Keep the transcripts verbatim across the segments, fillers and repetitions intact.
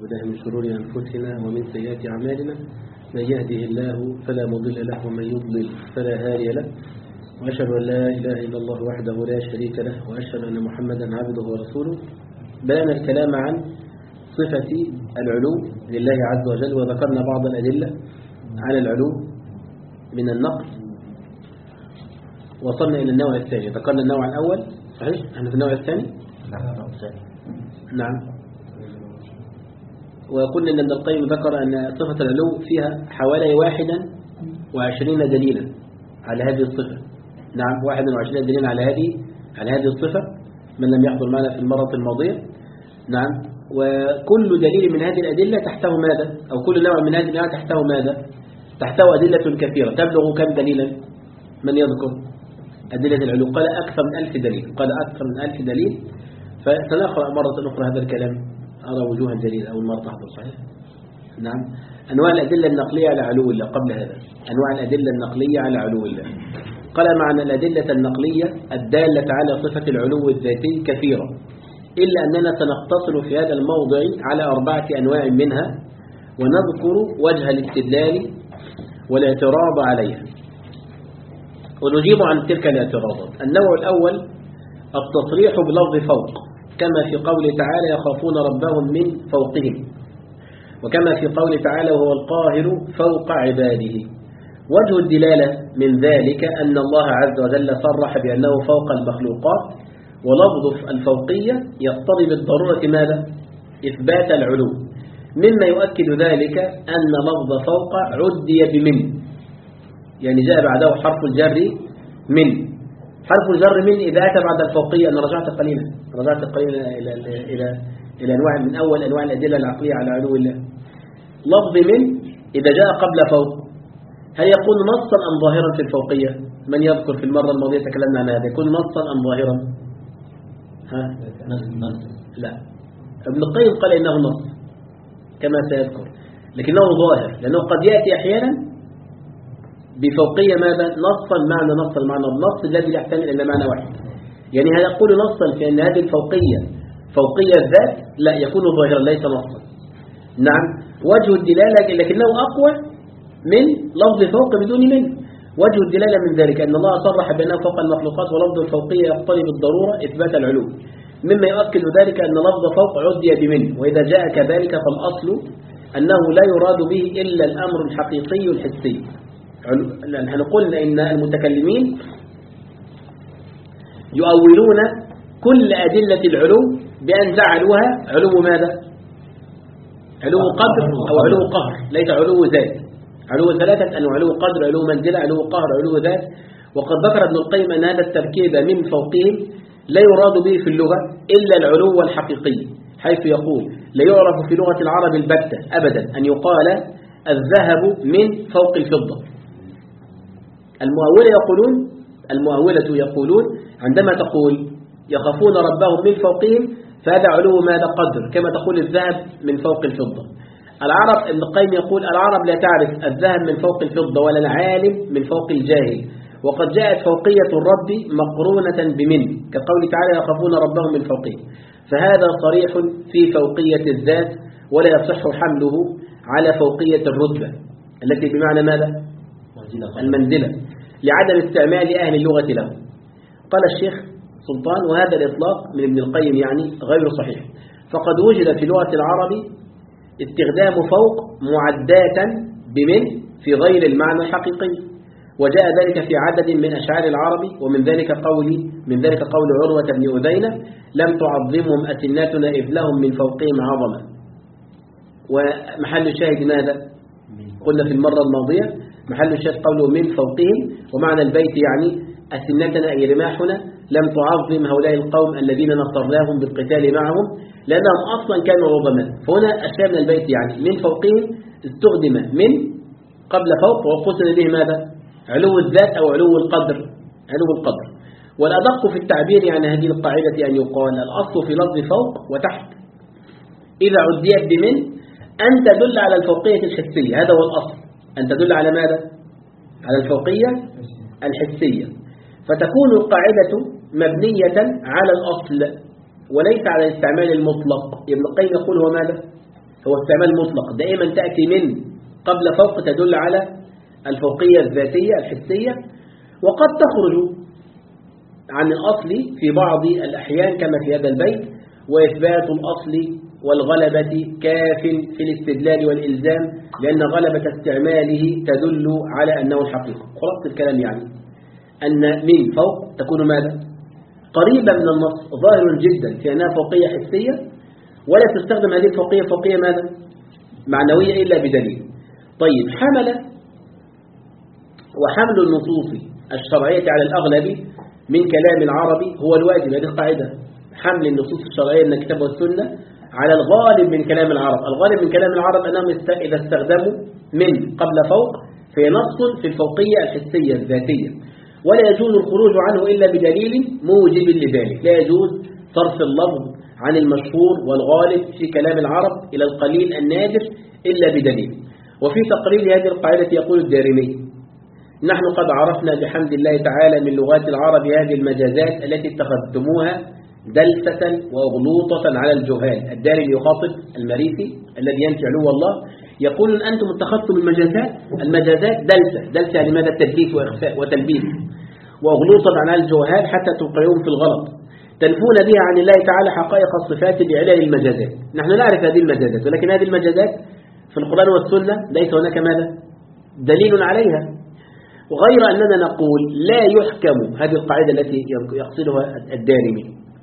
بالله من شرور أنفسنا ومن سيئات أعمالنا. من يهده الله فلا مضل له ومن يضلل فلا هادي له، وأشهد أن لا إله إلا الله وحده لا شريك له، وأشهد أن محمدا عبده ورسوله. بدأنا الكلام عن صفة العلو لله عز وجل، وذكرنا بعض الأدلة على العلو من النقل. وصلنا إلى النوع الثاني، ذكرنا النوع الأول صحيح؟ احنا في النوع الثاني؟ نعم. وقلنا أن ابن القيم ذكر أن صفة العلو فيها حوالي واحدا وعشرين دليلا على هذه الصفة. نعم، واحدا وعشرين دليلا على هذه على هذه الصفة من لم يحضر معنا في المرة الماضية. نعم، وكل دليل من هذه الأدلة تحته ماذا؟ أو كل نوع من هذه الأدلة تحته ماذا؟ تحته أدلة كثيرة تبلغ كم دليلا؟ من يذكر أدلة العلو؟ قال أكثر من ألف دليل، قال أكثر من ألف دليل. فسنقرأ مرة أخرى هذا الكلام، أرى وجوه الدليل أول مرة تحضر صحيح؟ نعم. أنواع الأدلة النقلية على علو الله. قبل هذا أنواع الأدلة النقلية على علو الله. قال معنى الأدلة النقلية الدالة على صفة العلو الذاتي كثيرة، إلا أننا سنقتصر في هذا الموضع على أربعة أنواع منها، ونذكر وجه الاستدلال والاعتراض عليها ونجيب عن تلك الاعتراضات. النوع الأول التصريح بلفظ فوق، كما في قوله تعالى يخافون ربهم من فوقهم، وكما في قوله تعالى وهو القاهر فوق عباده. وجه الدلالة من ذلك أن الله عز وجل صرح بأنه فوق المخلوقات، ولفظ الفوقية يقتضي بالضرورة ماذا؟ إثبات العلو. مما يؤكد ذلك أن لفظ فوق عدي بمن، يعني جاء بعده حرف الجر من. حرف الجر من إذا أتى بعد الفوقية، أنا رجعت قليلا رجعت قليلا إلى إلى إلى أنواع من أول أنواع الأدلة العقلية على علو الله. لفظ من إذا جاء قبل فوق هل يكون نصا أم ظاهرا في الفوقية؟ من يذكر في المرة الماضية تكلمنا عن هذا، يكون نصا أم ظاهرا؟ ها؟ لا، ابن القيم قال إنه نص كما سيذكر، لكنه ظاهر لأنه قد يأتي أحيانا بفوقية ماذا؟ نصا معنى نص المعنى النص الذي يحتمل إلى معنى واحد. يعني هل يقول نصا في أن هذه الفوقية فوقية الذات؟ لا، يكون ظاهرا ليس نصا. نعم، وجه الدلالة لكنه أقوى من لفظ فوق بدون من. وجه الدلالة من ذلك أن الله صرح بأنه فوق المخلوقات، ولفظ الفوقية يقتضي بالضرورة إثبات العلو. مما يؤكد ذلك أن لفظ فوق عدي بمن، وإذا جاء كذلك فالأصل أنه لا يراد به إلا الأمر الحقيقي الحسي. هنقول إن المتكلمين يؤولون كل أدلة العلو بأن جعلوها علو ماذا؟ علو قدر أو علو قهر، ليس علو ذات. علو ثلاثة أنواع: علو قدر، علو منزلة، علو قهر، علو ذات. وقد ذكر ابن القيم أن هذا التركيب من فوقهم لا يراد به في اللغة إلا العلو الحقيقي، حيث يقول لا يعرف في لغة العرب البتة أبدا أن يقال الذهب من فوق الفضة. المؤولة يقولون المؤولة يقولون عندما تقول يخافون ربهم من فوقهم فهذا علو ماذا؟ قدر، كما تقول الذهب من فوق الفضة. العرب ابن القيم يقول العرب لا تعرف الذهب من فوق الفضة ولا العالم من فوق الجاهل، وقد جاءت فوقية الرب مقرونة بمن، كقول تعالى يخافون ربهم من فوقهم. فهذا صريح في فوقية الذات، ولا يصح حمله على فوقية الرتبة التي بمعنى ماذا؟ المنزلة، لعدم استعمال أهل اللغة له. قال الشيخ سلطان وهذا الإطلاق من ابن القيم يعني غير صحيح، فقد وجد في لغة العرب استخدام فوق معداة بمن في غير المعنى الحقيقي، وجاء ذلك في عدد من أشعار العرب، ومن ذلك قول من ذلك قول عروة بن أذينة لم تعظمهم أسناتنا إذ لهم من فوقهم عظمة. ومحل الشاهد ماذا؟ قلنا في المرة الماضية محل الشاهد قوله من فوقهم، ومعنى البيت يعني أسنتنا أي رماحنا لم تعظم هؤلاء القوم الذين نصرناهم بالقتال معهم لأنهم أصلا كانوا عظماء. فهنا الشاهد من البيت يعني من فوقهم استخدم من قبل فوق، وقصد به ماذا؟ علو الذات أو علو القدر علو القدر. والأدق في التعبير عن هذه القاعدة أن يقال الأصل في لفظ فوق وتحت إذا عديت بمن أن تدل على الفوقية الحسية، هذا هو الأصل، أن تدل على ماذا؟ على الفوقية الحسية. فتكون القاعدة مبنية على الأصل وليس على الاستعمال المطلق. ابن القيم يقول هو ماذا؟ هو استعمال مطلق، دائما تأتي من قبل فوق تدل على الفوقية الذاتية الحسية، وقد تخرج عن الأصل في بعض الأحيان كما في هذا البيت: وإثبات الأصل والغلبة كاف في الاستدلال والإلزام لأن غلبة استعماله تدل على أنه الحقيقة. خلاص الكلام يعني أن من فوق تكون ماذا؟ قريبة من النص، ظاهر جدا في أنها فوقية حسية، ولا تستخدم هذه الفوقية فوقية ماذا؟ معنوية إلا بدليل. طيب، حمل وحمل النصوص الشرعية على الأغلب من كلام العربي هو الواجب. هذه القاعدة: حمل النصوص الشرعية من الكتاب والسنة على الغالب من كلام العرب. الغالب من كلام العرب أنهم إذا استخدموا من قبل فوق في نص في الفوقية الحسية الذاتية، ولا يجوز الخروج عنه إلا بدليل موجب لذلك. لا يجوز صرف اللفظ عن المشهور والغالب في كلام العرب إلى القليل النادر إلا بدليل. وفي تقرير هذه القاعدة يقول الدارمي: نحن قد عرفنا بحمد الله تعالى من لغات العرب هذه المجازات التي اتخذتموها دلسة وغلوطة على الجهال. الدارمي يخاطب المريسي الذي ينفي علو الله، يقول: أنتم اتخذتم المجازات المجازات دلسة. دلسة لماذا؟ التدليس وإخفاء وتلبيس، وغلوطة على الجهال حتى توقعون في الغلط، تنفون بها عن الله تعالى حقائق الصفات بعلل المجازات. نحن نعرف هذه المجازات، ولكن هذه المجازات في القرآن والسنة ليس هناك ماذا؟ دليل عليها. وغير أننا نقول لا يحكم، هذه القاعدة التي يقصدها الدارمي،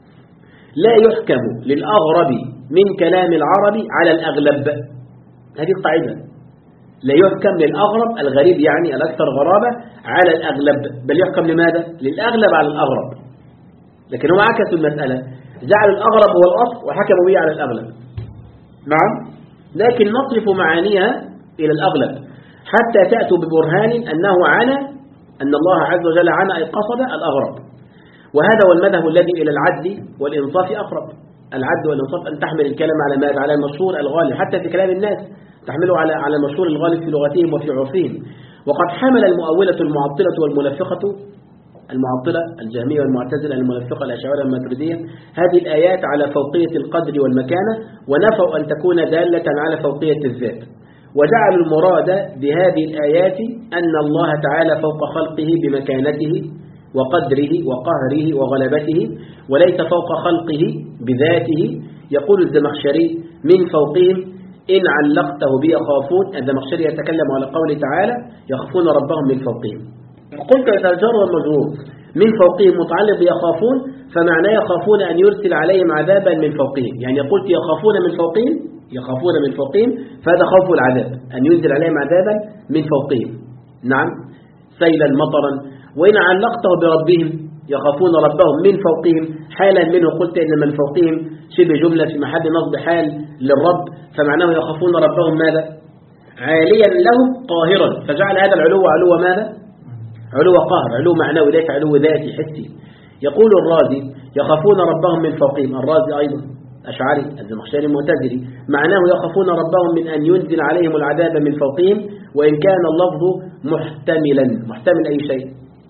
لا يحكم للأغرب من كلام العرب على الأغلب. هذه القاعدة: لا يحكم للأغرب، الغريب يعني الأكثر غرابة، على الأغلب، بل يحكم لماذا؟ للأغلب على الأغرب. لكن هو عكسوا المسألة، جعلوا الأغرب هو الأصل وحكموا به على الأغلب. نعم، لكن نصرف معانيها إلى الأغلب حتى تأتوا ببرهان أنه عنا أن الله عز وجل عنا أي قصد الأغرب. وهذا هو المذهب الذي إلى العدل والإنصاف أقرب. العدل والإنصاف أن تحمل الكلام على ماذا؟ على المشهور الغالب، حتى في كلام الناس تحمله على على المشهور الغالب في لغتهم وفي عرفهم. وقد حمل المؤولة المعطلة والمنفقة، المعطلة الجهمية والمعتزلة، المنفقة الأشاعرة الماتريدية، هذه الآيات على فوقية القدر والمكانة، ونفوا أن تكون دالة على فوقية الذات، وجعلوا المراد بهذه الآيات أن الله تعالى فوق خلقه بمكانته وقدره وقهره وغلبته، وليس فوق خلقه بذاته. يقول الزمخشري: من فوقهم إن علقته بيخافون. الزمخشري يتكلم على قوله تعالى: يخافون ربهم من فوقهم. قلت إذا الجر والمجرور من فوقهم متعلق بيخافون، فمعناه يخافون أن يرسل عليهم عذابا من فوقهم. يعني قلت يخافون من فوقهم، يخافون من فوقهم، فهذا خوف العذاب، أن ينزل عليهم عذابا من فوقهم. نعم، سيلا مطرا. وإن علقته بربهم يخافون ربهم من فوقهم حالا منه، قلت إن من فوقهم شبه جملة في محل نصب حال للرب، فمعناه يخافون ربهم ماذا؟ عاليا لهم قاهرا، فجعل هذا العلو علو ماذا؟ علو قهر، علو معنوي ليس علو ذاتي حسي. يقول الرازي: يخافون ربهم من فوقهم. الرازي أيضا أشعري، الزمخشري معتزلي، معناه يخافون ربهم من أن ينزل عليهم العذاب من فوقهم، وإن كان اللفظ محتملا. محتمل أي شيء؟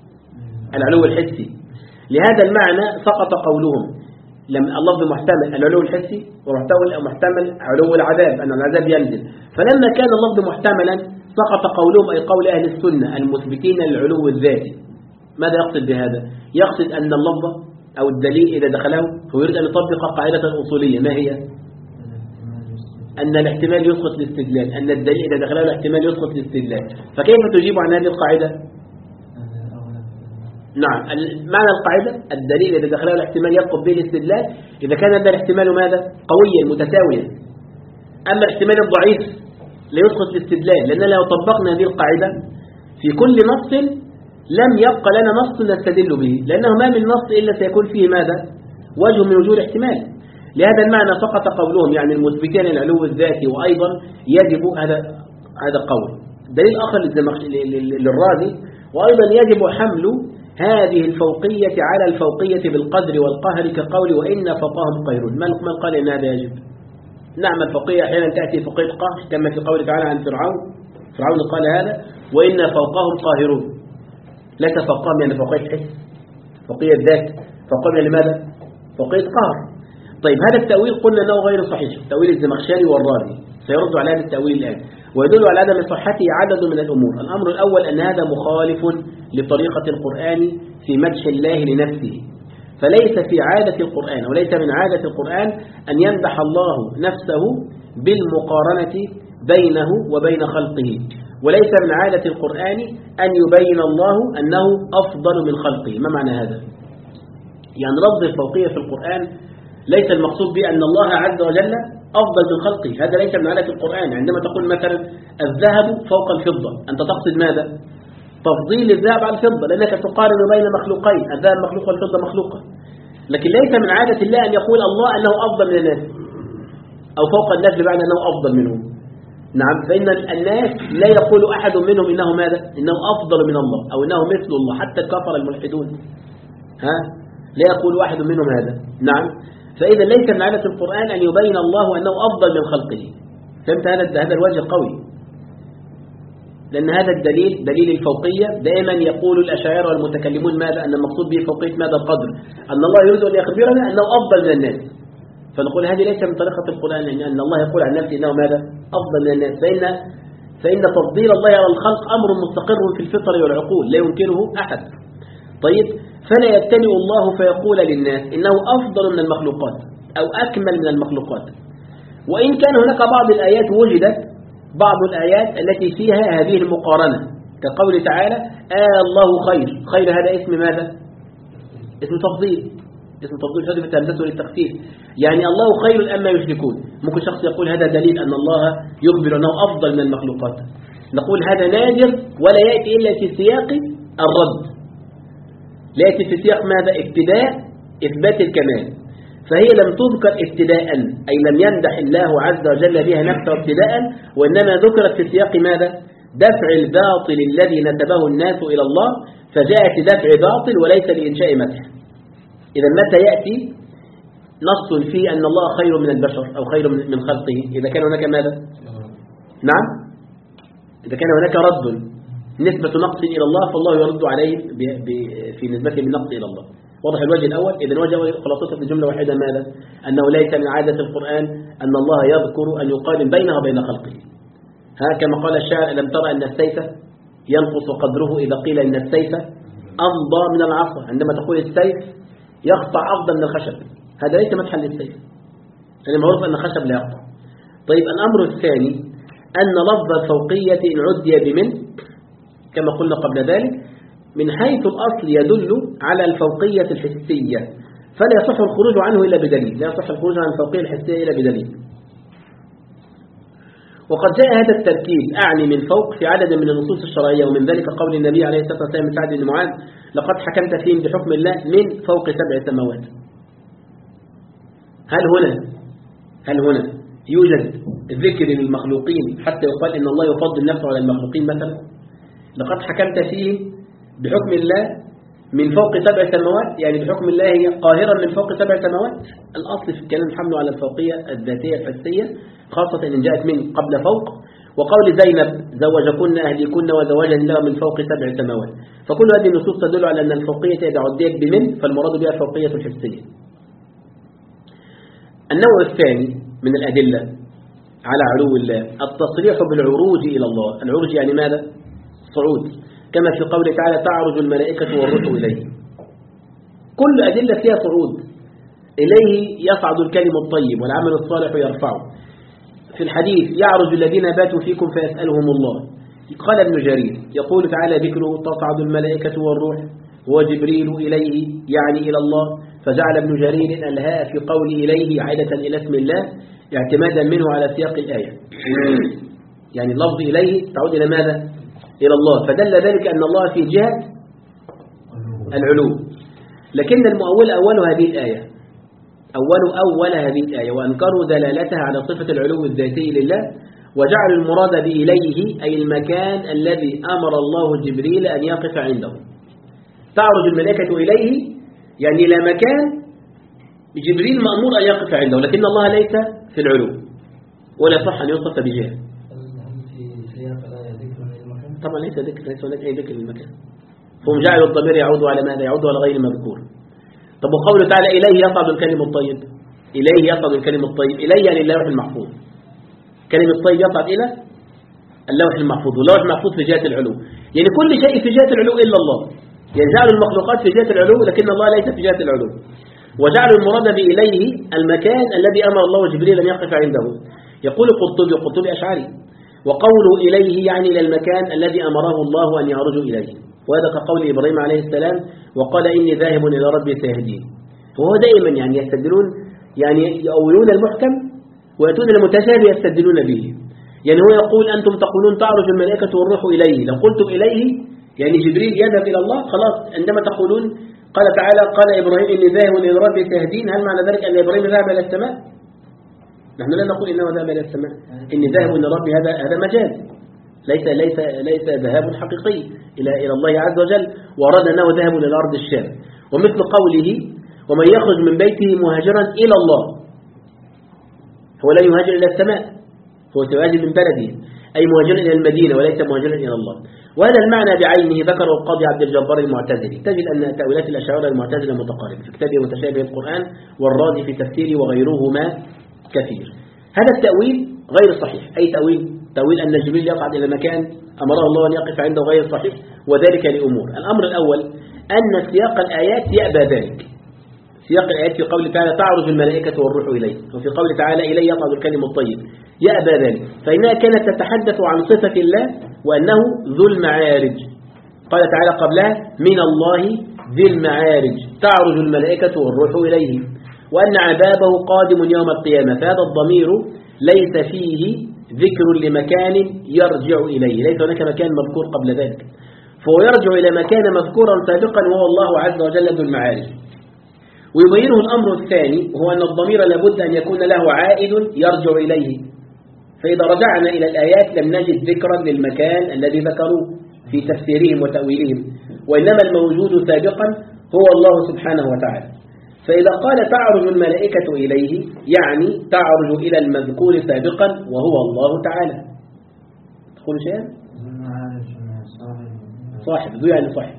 العلو الحسي. لهذا المعنى سقط قولهم لما اللفظ محتمل العلو الحسي، ومحتمل علو العذاب أن العذاب ينزل. فلما كان اللفظ محتملا سقط قولهم، أي قول أهل السنة المثبتين للعلو الذاتي. ماذا يقصد بهذا؟ يقصد أن اللفظ أو الدليل إذا دخله هو يريد أن يطبق قاعدة أصولية. ما هي؟ أن الاحتمال يسقط الاستدلال، أن الدليل إذا دخله الاحتمال يسقط الاستدلال. فكيف تجيب عن هذه القاعدة؟ نعم، معنى القاعدة: الدليل إذا دخله الاحتمال يسقط به الاستدلال إذا كان هذا الاحتمال ماذا؟ قويا متساويا. أما الاحتمال الضعيف لا يسقط الاستدلال، لأن لو طبقنا هذه القاعدة في كل نص لم يبقى لنا نص نستدل به، لأنه ما من نص إلا سيكون فيه ماذا؟ وجه من وجوه الاحتمال. لهذا المعنى سقط قولهم، يعني المثبتين العلو الذاتي. وأيضا يجب هذا هذا قول دليل آخر للرازي، وأيضا يجب حمل هذه الفوقية على الفوقية بالقدر والقهر كقول وإن فوقهم قاهرون. من قال إن هذا يجب؟ نعم، الفوقية أحيانا تأتي فوقية قهر كما في قوله تعالى عن فرعون، فرعون قال هذا وإن فوقهم قاهرون. ليس فوقهم يعني فوقية حس، فوقية ذات، فوقهم يعني ماذا؟ فوقية قهر. طيب، هذا التأويل قلنا أنه غير صحيح، تأويل الزمخشري والرازي. سيرد على هذا التأويل الآن. ويدل على عدم صحته عدد من الأمور. الأمر الأول أن هذا مخالف لطريقة القرآن في مدح الله لنفسه، فليس في عادة القرآن وليس من عادة القرآن أن يمدح الله نفسه بالمقارنة بينه وبين خلقه، وليس من عادة القرآن أن يبين الله أنه أفضل من خلقه. ما معنى هذا؟ يعني لفظ الفوقية في القرآن ليس المقصود به أن الله عز وجل أفضل من خلقه، هذا ليس من عادة القرآن. عندما تقول مثلا الذهب فوق الفضة، أنت تقصد ماذا؟ تفضيل الذهب على الفضة، لأنك تقارن بين مخلوقين، الذهب مخلوق والفضة مخلوقة. لكن ليس من عادة الله أن يقول الله أنه أفضل من الناس أو فوق الناس بمعنى أنه أفضل منهم. نعم، فإن الناس لا يقول أحد منهم إنه ماذا؟ إنه أفضل من الله أو إنه مثل الله، حتى الكفر الملحدون ها لا يقول واحد منهم هذا. نعم، فإذا ليس من عادة القرآن أن يبين الله أنه أفضل من خلقه. فهمت هذا هذا الوجه قوي، لأن هذا الدليل دليل الفوقية. دائما يقول الأشاعرة والمتكلمون ماذا؟ أن المقصود به فوقية ماذا؟ القدر، أن الله يريد أن يخبرنا أنه أفضل من الناس. فنقول هذه ليس من طريقة القرآن، يعني أن الله يقول عن نفسه أنه ماذا؟ أفضل من الناس. فإن فإن تفضيل الله على الخلق أمر مستقر في الفطر والعقول لا ينكره أحد. طيب، فلا يبتدئ الله فيقول للناس إنه أفضل من المخلوقات أو أكمل من المخلوقات. وإن كان هناك بعض الآيات وجدت بعض الآيات التي فيها هذه المقارنة، كقول تعالى آه الله خير. خير هذا اسم ماذا؟ اسم تفضيل، اسم تفضيل حذفت همزته للتخفيف، يعني الله خير أما يشركون. ممكن شخص يقول هذا دليل أن الله يخبر أنه أفضل من المخلوقات، نقول هذا نادر ولا يأتي إلا في سياق الرد، لا يأتي في سياق ماذا؟ ابتداء إثبات الكمال. فهي لم تذكر ابتداء، أي لم يمدح الله عز وجل بها نفسه ابتداء، وإنما ذكرت في سياق ماذا؟ دفع الباطل الذي نسبه الناس إلى الله، فجاءت دفع باطل وليس لإنشاء مدح. إذا متى يأتي نص فيه أن الله خير من البشر أو خير من خلقه؟ إذا كان هناك ماذا؟ نعم، إذا كان هناك رد نسبة نقص إلى الله فالله يرد عليه في نسبته بالنقص إلى الله. واضح الوجه الأول؟ إذا الوجه خلاصته في جملة واحدة ماذا؟ أنه ليس من عادة القرآن أن الله يذكر أن يقارن بينه وبين خلقه. ها كما قال الشاعر ألم ترى أن السيف ينقص قدره إذا قيل إن السيف أمضى من العصا. عندما تقول السيف يقطع أفضل من الخشب، هذا ليس مدحا للسيف، يعني معروف أن الخشب لا يقطع. طيب، الأمر الثاني أن لفظ الفوقية إن عدي بمن كما قلنا قبل ذلك من حيث الأصل يدل على الفوقية الحسية، فلا يصح الخروج عنه إلا بدليل، لا يصح الخروج عن الفوقية الحسية إلا بدليل. وقد جاء هذا التركيب أعني من فوق في عدد من النصوص الشرعية، ومن ذلك قول النبي عليه الصلاة والسلام لسعد بن معاذ لقد حكمت فيهم بحكم الله من فوق سبع سماوات. هل هنا هل هنا يوجد ذكر للمخلوقين حتى يقال إن الله يفضل نفسه على المخلوقين مثلا؟ لقد حكمت فيهم بحكم الله من فوق سبع سماوات، يعني بحكم الله هي قاهرا من فوق سبع سماوات. الأصل في الكلام حمله على الفوقية الذاتية الحسية، خاصة إن جاءت من قبل فوق. وقول زينب زوجكن أهليكن وزواجا له من فوق سبع سماوات، فكل هذه النصوص تدل على أن الفوقية إذا عديت بمن فالمراد بها الفوقية الحسية. النوع الثاني من الأدلة على علو الله التصريح بالعروج إلى الله. العروج يعني ماذا؟ صعود، كما في قوله تعالى تعرج الملائكة والروح إليه. كل أدلة فيها صعود، إليه يصعد الكلم الطيب والعمل الصالح يرفعه. في الحديث يعرج الذين باتوا فيكم فيسألهم الله. قال ابن جرير يقول تعالى ذكره تصعد الملائكة والروح وجبريل إليه يعني إلى الله، فجعل ابن جرير الهاء في قول إليه عائدة إلى اسم الله اعتمادا منه على سياق الآية، يعني اللفظ إليه تعود إلى ماذا؟ إلى الله، فدل ذلك أن الله في جهة العلو. لكن المؤول أول هذه الآية أول أول هذه الآية وأنكروا دلالتها على صفة العلو الذاتي لله، وجعلوا المراد بإليه أي المكان الذي أمر الله جبريل أن يقف عنده. تعرج الملائكة إليه يعني إلى مكان جبريل مأمور أن يقف عنده، لكن الله ليس في العلو ولا صح أن يوصف بجهة. طبعا ليس ذكر، ليس هناك أي ذكر للمكان، هم جعلوا الضمير يعود على ماذا؟ يعود على غير مذكور. طب وقوله تعالى إليه يصعد الكلم الطيب، إليه يصعد الكلم الطيب، إليه يعني اللوح المحفوظ. كلمة طيب يصعد إلى اللوح المحفوظ، واللوح المحفوظ في جهة العلو، يعني كل شيء في جهة العلو إلا الله، يعني جعلوا المخلوقات في جهة العلو لكن الله ليس في جهة العلو. وجعلوا المراد بإليه المكان الذي أمر الله جبريل أن يقف عنده. يقول القرطبي وقرطبي أشعري: وقوله إليه يعني إلى المكان الذي أمره الله أن يعرجوا إليه، وهذا كقول إبراهيم عليه السلام: وقال إني ذاهب إلى ربي سيهدين. وهو دائما يعني يستدلون، يعني يؤولون المحكم ويأتون المتشابه يستدلون به. يعني هو يقول أنتم تقولون تعرج الملائكة والروح إليه، لو قلتم إليه يعني جبريل يذهب إلى الله خلاص. عندما تقولون قال تعالى قال إبراهيم إني ذاهب إلى ربي سيهدين، هل معنى ذلك أن إبراهيم ذهب إلى السماء؟ نحن لا نقول إنه ذهب إلى السماء، إني ذاهب إلى ربي هذا هذا مجاز، ليس ليس ليس ذهاب حقيقي إلى إلى الله عز وجل، وأراد أنه ذهب إلى أرض الشام. ومثل قوله: ومن يخرج من بيته مهاجرا إلى الله، هو لا يهاجر إلى السماء، هو سيهاجر من بلده، أي مهاجرا إلى المدينة وليس مهاجرا إلى الله. وهذا المعنى بعينه ذكره القاضي عبد الجبار المعتزلي. تجد أن تأويلات الأشاعرة المعتزلة متقاربة في كتابه متشابه القرآن والرازي في تفسيره وغيرهما كثير. هذا التأويل غير صحيح. أي تأويل؟ تأويل أن جبريل يقعد إلى مكان أمره الله أن يقف عنده غير صحيح، وذلك لأمور. الأمر الأول أن سياق الآيات يأبى ذلك. سياق الآيات في قول تعالى تعرج الملائكة والروح إليه، وفي قول تعالى إليه يقعد الكلم الطيب، يأبى ذلك، فإنها كانت تتحدث عن صفة الله وأنه ذو المعارج. قال تعالى قبلها: من الله ذي المعارج تعرج الملائكة والروح إليه، وأن عذابه قادم يوم القيامة. فهذا الضمير ليس فيه ذكر لمكان يرجع إليه، ليس هناك مكان مذكور قبل ذلك، فهو يرجع إلى مكان مذكورا سابقا وهو الله عز وجل ذو المعارج. ويبينه الأمر الثاني، وهو أن الضمير لابد أن يكون له عائد يرجع إليه. فإذا رجعنا إلى الآيات لم نجد ذكرا للمكان الذي ذكروه في تفسيرهم وتأويلهم، وإنما الموجود سابقا هو الله سبحانه وتعالى. فإذا قال تعرج الملائكة إليه يعني تعرج إلى المذكور سابقا وهو الله تعالى. تقول شيئا؟ صاحب، ذو يعني صاحب.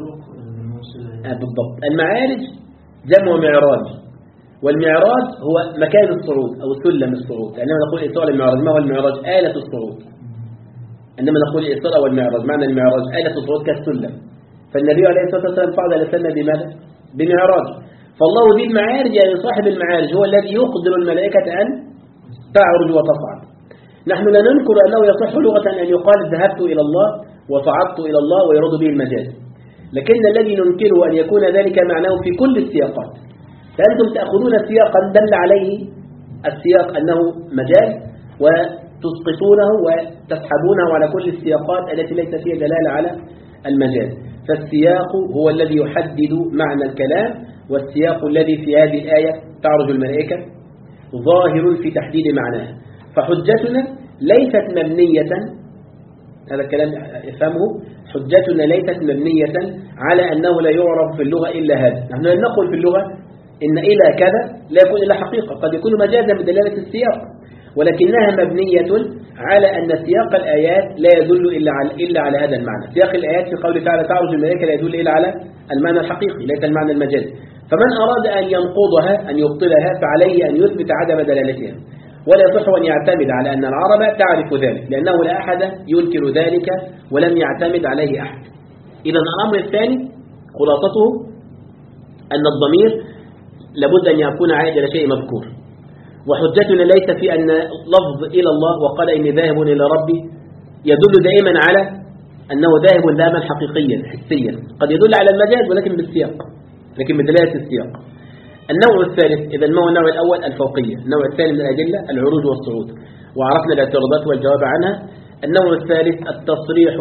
آه بالضبط. المعارج جمع معراج، والمعراج هو مكان الصعود أو سلم الصعود. عندما نقول الإسراء والمعراج، ما هو المعراج؟ آلة الصعود. عندما نقول الإسراء والمعراج معنى المعراج آلة الصعود كالسلم. فالنبي عليه الصلاة والسلام صعد إلى السماء بماذا؟ بمعراج. فالله ذي المعارج يعني صاحب المعارج هو الذي يقدر الملائكة أن تعرج وتصعد. نحن لا ننكر أنه يصح لغة أن يقال ذهبت إلى الله وصعدت إلى الله ويرد به المجاز، لكن الذي ننكره أن يكون ذلك معناه في كل السياقات. فأنتم تأخذون سياقا دل عليه السياق أنه مجاز وتسقطونه وتسحبونه على كل السياقات التي ليس فيها دلالة على المجاز. فالسياق هو الذي يحدد معنى الكلام، والسياق الذي في هذه الآية تعرج الملائكة ظاهر في تحديد معناها. فحجتنا ليست مبنية، هذا الكلام افهمه، حجتنا ليست مبنية على أنه لا يعرف في اللغة إلا هذا. نحن لا نقول في اللغة إن إلى كذا لا يكون إلا حقيقة، قد يكون مجازا بدلالة السياق، ولكنها مبنية على أن سياق الآيات لا يدل إلا على إلا على هذا المعنى. سياق الآيات في قوله تعالى تعرج الملائكة لا يدل إلا على المعنى الحقيقي ليس المعنى المجازي. فمن أراد أن ينقضها أن يبطلها فعليه أن يثبت عدم دلالتها، ولا يصح أن يعتمد على أن العرب تعرف ذلك، لأنه لا أحد ينكر ذلك ولم يعتمد عليه أحد. إذا الأمر الثاني خلاصته أن الضمير لابد أن يكون عائد إلى شيء مذكور. وحجتنا ليس في أن لفظ إلى الله وقال إني ذاهب إلى ربي يدل دائما على أنه ذاهب ذهابا حقيقيا حسيا، قد يدل على المجاز ولكن بالسياق، لكن بدلالة السياق. النوع الثالث، إذا ما هو النوع الأول؟ الفوقية. النوع الثاني من الأدلة العروج والصعود، وعرفنا الاعتراضات والجواب عنها. النوع الثالث التصريح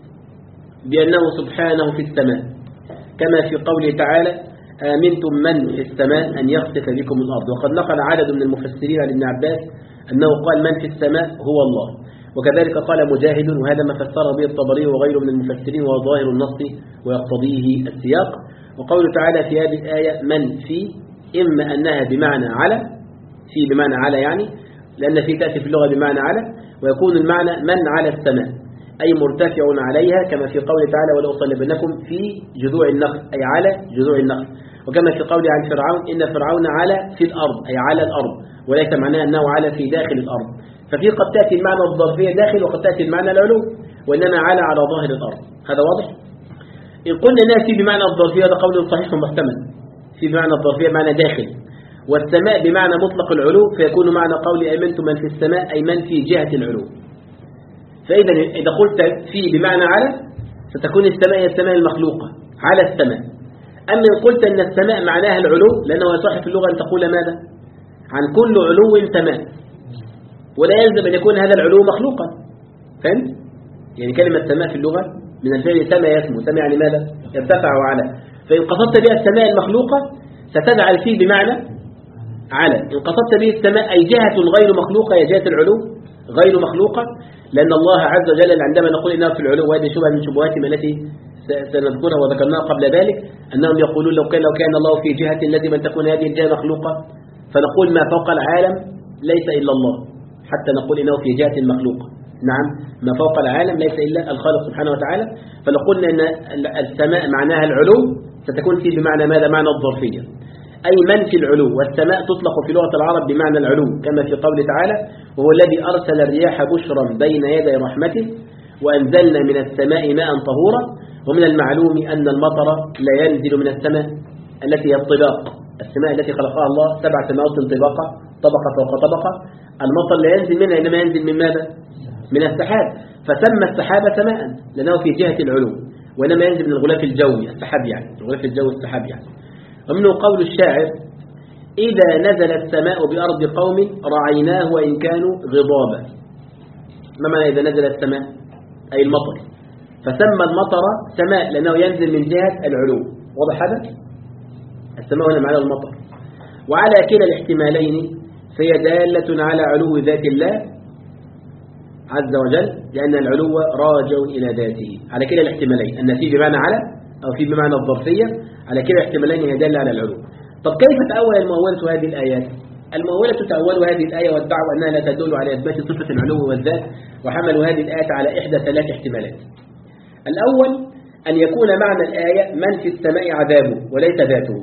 بأنه سبحانه في السماء، كما في قوله تعالى آمنتم من في السماء أن يخسف بكم الأرض. وقد نقل عدد من المفسرين عن ابن عباس أنه قال من في السماء هو الله، وكذلك قال مجاهد، وهذا ما فسره به الطبري وغيره من المفسرين وهو ظاهر النص ويقتضيه السياق. وقوله تعالى في هذه الآية من في، إما أنها بمعنى على، في بمعنى على يعني، لأن في تأتي في اللغة بمعنى على، ويكون المعنى من على السماء أي مرتفع عليها، كما في قوله تعالى ولأصلبنكم في جذوع النخل أي على جذوع النخل. وكما في قوله عن فرعون إن فرعون على في الأرض أي على الأرض، وليس معناه أنه على في داخل الأرض. ففي قد تأتي المعنى الظرفية داخل وقد تأتي المعنى العلو، وإنما على على ظاهر الأرض. هذا واضح؟ إن قلنا نأتي بمعنى الظرفية هذا قول صحيح ومحتمل، في بمعنى الظرفية معنى داخل، والسماء بمعنى مطلق العلو، فيكون معنى قول أمنت من في السماء أي من في جهة العلو. فإذا إذا قلت في بمعنى على ستكون السماء هي السماء المخلوقة على السماء. أما إن قلت أن السماء معناها العلو، لأنه يصح في اللغة أن تقول ماذا؟ عن كل علو سماء، ولا يلزم أن يكون هذا العلو مخلوقا. فهمت؟ يعني كلمة سماء في اللغة من الفعل سمى يسمو، سمى يعني ماذا؟ يرتفع وعلى. فإن قصدت بها السماء المخلوقة ستجعل فيه بمعنى على. إن قصدت به السماء أي جهة غير مخلوقة، هي جهة العلو غير مخلوقة، لأن الله عز وجل عندما نقول إنه في العلو، وهذه شبهة من شبهاتهم التي سنذكرها وذكرناها قبل ذلك، أنهم يقولون لو كان لو كان الله في جهة لازم أن تكون هذه الجهة مخلوقة، فنقول ما فوق العالم ليس إلا الله، حتى نقول إنه في جهة مخلوقة. نعم، ما فوق العالم ليس إلا الخالق سبحانه وتعالى. فنقول أن السماء معناها العلو، ستكون فيه بمعنى ماذا؟ معنى الظرفية، أي من في العلو. والسماء تطلق في لغة العرب بمعنى العلو، كما في قوله تعالى وهو الذي أرسل الرياح بشرا بين يدي رحمته وأنزلنا من السماء ماء طهورا. ومن المعلوم أن المطر لا ينزل من السماء التي هي الطباق، السماء التي خلقها الله سبع سماوات طباقة، طبقة فوق طبقة. المطر لا ينزل منها، إنما ينزل من ماذا؟ من السحاب. فسمى السحاب سماء لأنه في جهة العلو، وإنما ينزل من الغلاف الجوي، السحاب يعني الغلاف الجوي السحاب يعني. ومنه قول الشاعر إذا نزل السماء بأرض قوم رعيناه وإن كانوا غضابا. ما معنى إذا نزل السماء؟ أي المطر، فسمى المطر سماء لأنه ينزل من جهة العلو. واضح هذا؟ السماء هنا معنى المطر. وعلى كلا الاحتمالين فهي دالة على علو ذات الله عز وجل، لأن العلو راجع إلى ذاته. على كلا الاحتمالين، أن في بمعنى على أو في بمعنى الظرفية، على كلا الاحتمالين هي دالة على العلو. طب كيف تأول المؤولة هذه الآيات؟ المؤولة تأول هذه الآية والدعوة أنها لا تدل على إثبات صفة العلو والذات، وحملوا هذه الآية على إحدى ثلاث احتمالات. الأول أن يكون معنى الآية من في السماء عذابه وليس ذاته.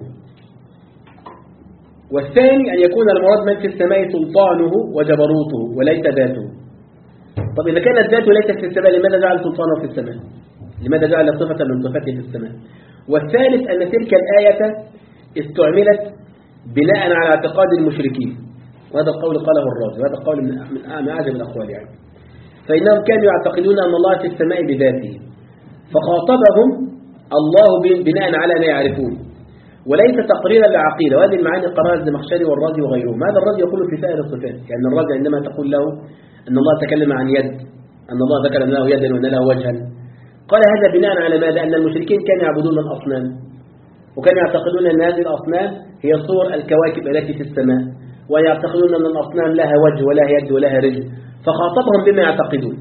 والثاني أن يكون المراد من في السماء سلطانه وجبروته وليس ذاته. طب إذا كانت ذاته ليست في السماء، لماذا جعل سلطانه في السماء؟ لماذا جعل صفة من صفاته في السماء؟ والثالث أن تلك الآية استعملت بناء على اعتقاد المشركين، وهذا القول قاله الرازي، وهذا القول من أعجب الأقوال يعني. فإنهم كانوا يعتقدون أن الله في السماء بذاته، فخاطبهم الله بناء على ما يعرفون وليس تقريرا لعقيدة. وهذه المعاني قررها الزمخشري والرازي وغيرهم. هذا الرازي يقول في سائر الصفات، يعني الرازي عندما تقول له أن الله تكلم عن يد، أن الله ذكر أن له يدا وأن له وجها، قال هذا بناء على ماذا؟ أن المشركين كانوا يعبدون الأصنام، وكانوا يعتقدون أن هذه الأصنام هي صور الكواكب التي في السماء، ويعتقدون أن الأصنام لها وجه ولها يد ولها رجل، فخاطبهم بما يعتقدون،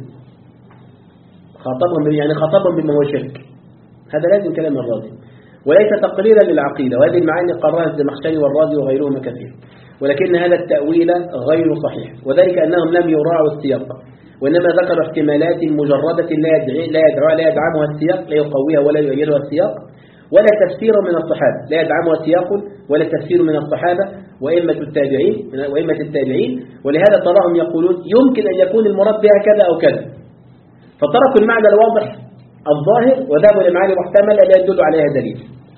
خاطبهم يعني خاطبهم بما هو شرك. هذا لازم كلام الرازي، وليس تقريرا للعقيدة. وهذه المعاني قررها الزمخشري والرازي وغيرهم كثير، ولكن هذا التأويل غير صحيح، وذلك أنهم لم يراعوا السياق، وإنما ذكروا احتمالات مجردة لا يدعى لا يدعمها السياق، لا يقويها ولا يؤيدها السياق، ولا تفسير من الصحابة، لا يدعمها سياق ولا تفسير من الصحابة وإمة التابعين وإمة التابعين. ولهذا تراهم يقولون يمكن أن يكون المراد بها كذا أو كذا، فتركوا المعنى الواضح الظاهر وذهبوا لمعاني محتملة لا يدل عليها دليل.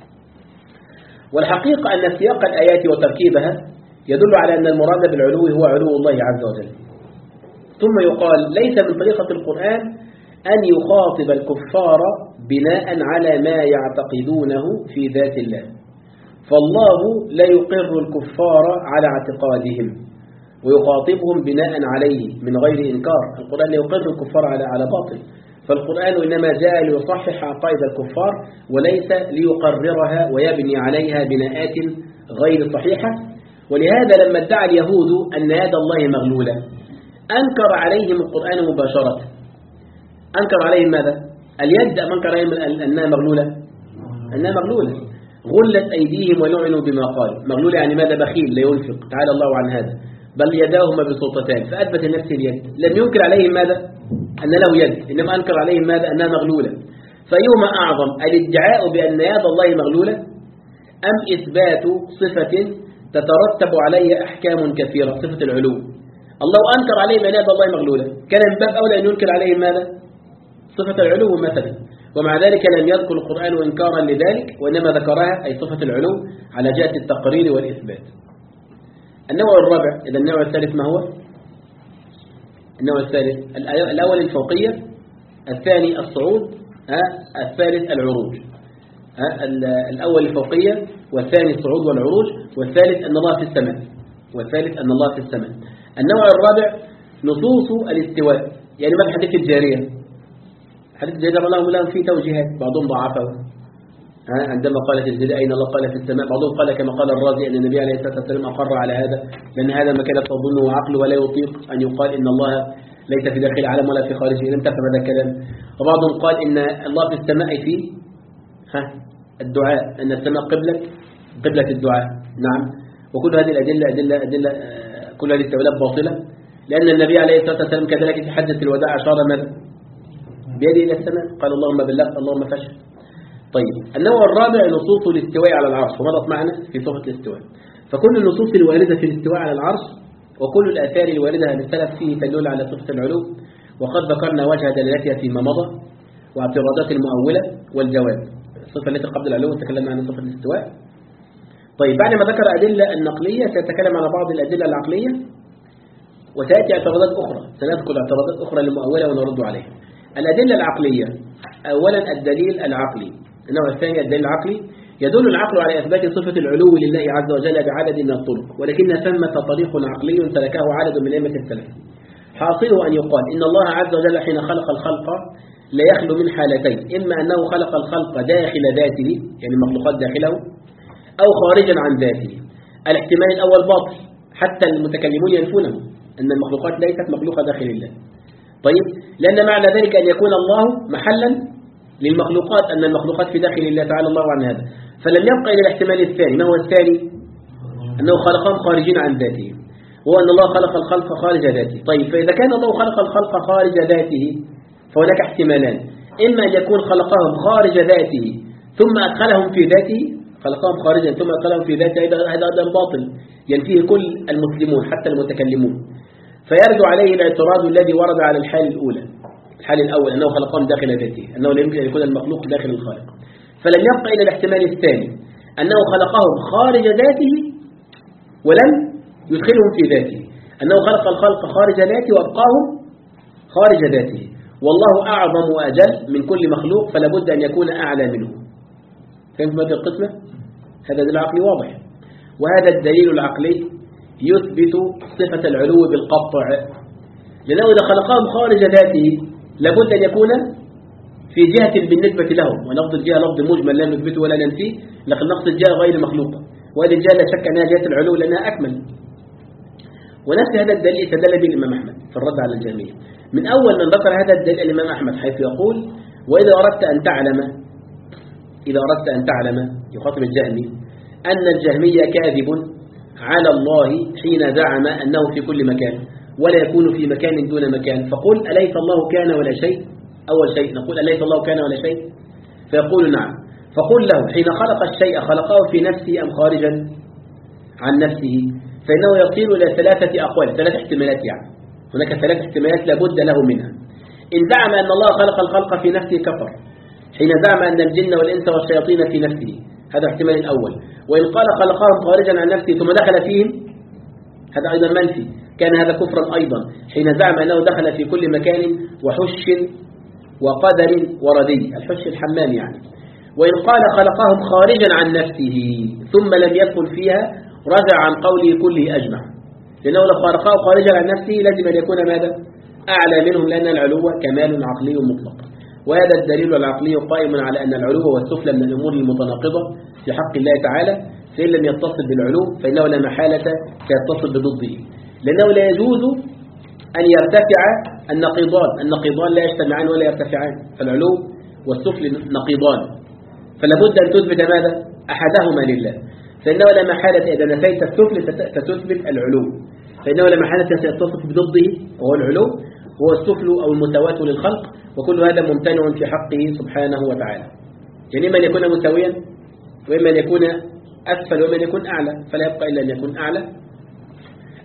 والحقيقة أن سياق الآيات وتركيبها يدل على أن المراد بالعلو هو علو الله عز وجل. ثم يقال ليس من طريقة القرآن أن يخاطب الكفار بناء على ما يعتقدونه في ذات الله، فالله لا يقر الكفار على اعتقادهم ويخاطبهم بناء عليه من غير إنكار. القرآن لا يقر الكفار على على باطل، فالقرآن إنما جاء ليصحح عقائد الكفار وليس ليقررها ويبني عليها بناءات غير صحيحة. ولهذا لما ادعى اليهود أن يد الله مغلولة أنكر عليهم القرآن مباشرة. أنكر عليهم ماذا؟ اليد أم أنكر عليهم أنها مغلولة؟ أنها مغلولة. غلت أيديهم ولعنوا بما قالوا. مغلولة يعني ماذا؟ بخيل لا ينفق، تعالى الله عن هذا، بل يداهما بسلطتان، فأثبت نفس اليد. لم ينكر عليهم ماذا؟ أن له يد، إنما أنكر عليهم ماذا؟ أنها مغلولة. فأيهما أعظم، الادعاء بأن يد الله مغلولة أم إثبات صفة تترتب عليه أحكام كثيرة، صفة العلو، الله أنكر عليهم أن يد الله مغلولة، كان من باب أولى أن ينكر عليهم ماذا؟ صفة العلو مثلا. ومع ذلك لم يذكر القرآن إنكارا لذلك، وإنما ذكرها أي صفة العلو على جهة التقرير والإثبات. النوع الرابع، إذا النوع الثالث ما هو؟ النوع الثالث الأول الفوقية، الثاني الصعود، الثالث العروج. الأول الفوقية، والثاني الصعود والعروج، والثالث أن الله في السماء، والثالث أن الله في السماء. النوع الرابع نصوص الاستواء، يعني ما الحديث الجارية، حديث الجارية لهم لهم فيه توجيهات، بعضهم ضعفه عندما قالت الجارية أين الله قال في السماء، بعضهم قال كما قال الرازي أن النبي عليه الصلاة والسلام أقر على هذا، لأن هذا ما كانت تظنه عقل ولا يطيق أن يقال إن الله ليس في داخل العالم ولا في خارجه، لم تفهم هذا الكلام. وبعضهم قال إن الله في السماء في ها الدعاء، أن السماء قبلة قبلة الدعاء. نعم. وكل هذه الأدلة أدلة أدلة كل هذه التأويلات باطلة، لأن النبي عليه الصلاة والسلام كذلك في حجة الوداع أشار ماذا؟ بيده إلى السماء، قال اللهم بلغت اللهم فاشهد. طيب النوع الرابع نصوص الاستواء على العرش، ومضت معنا في صفة الاستواء. فكل النصوص الواردة في الاستواء على العرش وكل الآثار الواردة للسلف فيه تدل على صفة العلو، وقد ذكرنا وجه دلالتها فيما مضى واعتراضات المؤولة والجواب. الصفة التي قبل العلو تكلمنا عن صفة الاستواء. طيب بعد ما ذكر أدلة النقلية سيتكلم على بعض الأدلة العقلية، وسيأتي اعتراضات أخرى، سنذكر اعتراضات أخرى للمؤولة ونرد عليها. الأدلة العقلية، أولا الدليل العقلي. النوع الثاني الدليل العقلي، يدل العقل على إثبات صفة العلو لله عز وجل بعدد من الطرق، ولكن ثمة طريق عقلي تركه عدد من أئمة السلف، حاصله أن يقال إن الله عز وجل حين خلق الخلق لا يخلو من حالتين، إما أنه خلق الخلق داخل ذاته، يعني مخلوقات داخله، أو خارجا عن ذاته. الاحتمال الأول باطل، حتى المتكلمون ينفونه أن المخلوقات ليست مخلوقة داخل الله. طيب لأن معنى ذلك أن يكون الله محلا للمخلوقات، أن المخلوقات في داخل الله تعالى الله عن هذا، فلم يبقى إلى الاحتمال الثاني. ما هو الثاني؟ أنه خلقهم خارجين عن ذاته، وهو أن الله خلق الخلق خارج ذاته. طيب فإذا كان الله خلق الخلق خارج ذاته فهناك احتمالان، إما أن يكون خلقهم خارج ذاته ثم أدخلهم في ذاته، خلقهم خارجا ثم أدخلهم في ذاته، هذا أيضا باطل ينفيه كل المسلمون حتى المتكلمون. فيرجع عليه الاعتراض الذي ورد على الحال الأولى، الحال الأول أنه خلقهم داخل ذاته، أنه لا يمكن أن يكون المخلوق داخل الخالق. فلم يبقى إلى الاحتمال الثاني أنه خلقهم خارج ذاته ولم يدخلهم في ذاته، أنه خلق الخلق خارج ذاته وأبقاهم خارج ذاته، والله أعظم وأجل من كل مخلوق فلا بد أن يكون أعلى منه. فهمت هذه القسمة؟ هذا دليل عقلي واضح. وهذا الدليل العقلي يثبت صفة العلو بالقطع، لأنه إذا خلقهم خارج ذاته لابد أن يكون في جهة بالنسبة لهم، ونقصد الجهة لفظ مجمل لا نثبته ولا ننفيه، لكن نقصد الجهة غير مخلوقة، وهذه الجهة لا شك أنها جهة العلو لأنها أكمل. ونفس هذا الدليل استدل به الإمام أحمد في الرد على الجهمية. من أول من ذكر هذا الدليل الإمام أحمد، حيث يقول وإذا أردت أن تعلم إذا أردت أن تعلم يخاطب الجهمي أن الجهمية كاذب على الله حين زعم أنه في كل مكان ولا يكون في مكان دون مكان، فقل أليس الله كان ولا شيء؟ أول شيء نقول أليس الله كان ولا شيء؟ فيقول نعم. فقل له حين خلق الشيء خلقه في نفسه أم خارجا عن نفسه؟ فإنه يصير إلى ثلاثة أقوال، ثلاث احتمالات، يعني هناك ثلاث احتمالات لابد له منها. إن زعم أن الله خلق الخلق في نفسه كفر، حين زعم أن الجن والإنس والشياطين في نفسه، هذا احتمال الأول. وإن قال خلقهم خارجا عن نفسه ثم دخل فيهم، هذا أيضا منفي، كان هذا كفرا أيضا، حين زعم أنه دخل في كل مكان وحش وقدر وردي، الحش الحمام يعني. وإن قال خلقهم خارجا عن نفسه ثم لم يدخل فيها رجع عن قوله كله أجمع، لأنه لو خلقه خارجا عن نفسه لازم أن يكون ماذا؟ أعلى منهم، لأن العلو كمال عقلي مطلق. وهذا الدليل العقلي قائم على أن العلو والسفل من الأمور المتناقضة في حق الله تعالى، فإن لم يتصل بالعلو فإنه لا محالة سيتصل بضده، لأنه لا يجوز أن يرتفع النقيضان، النقيضان لا يجتمعان ولا يرتفعان، فالعلو والسفل نقيضان، فلا بد أن تثبت ماذا؟ أحدهما لله، فإنه لا محالة إذا نفيت السفل ستثبت العلو، فإنه لا محالة سيتصف بضده وهو العلو، هو السفل أو المساواة للخلق، وكل هذا ممتنع في حقه سبحانه وتعالى. يعني إما أن يكون مساويا وإما أن يكون أسفل وإما أن يكون أعلى، فلا يبقى إلا أن يكون أعلى.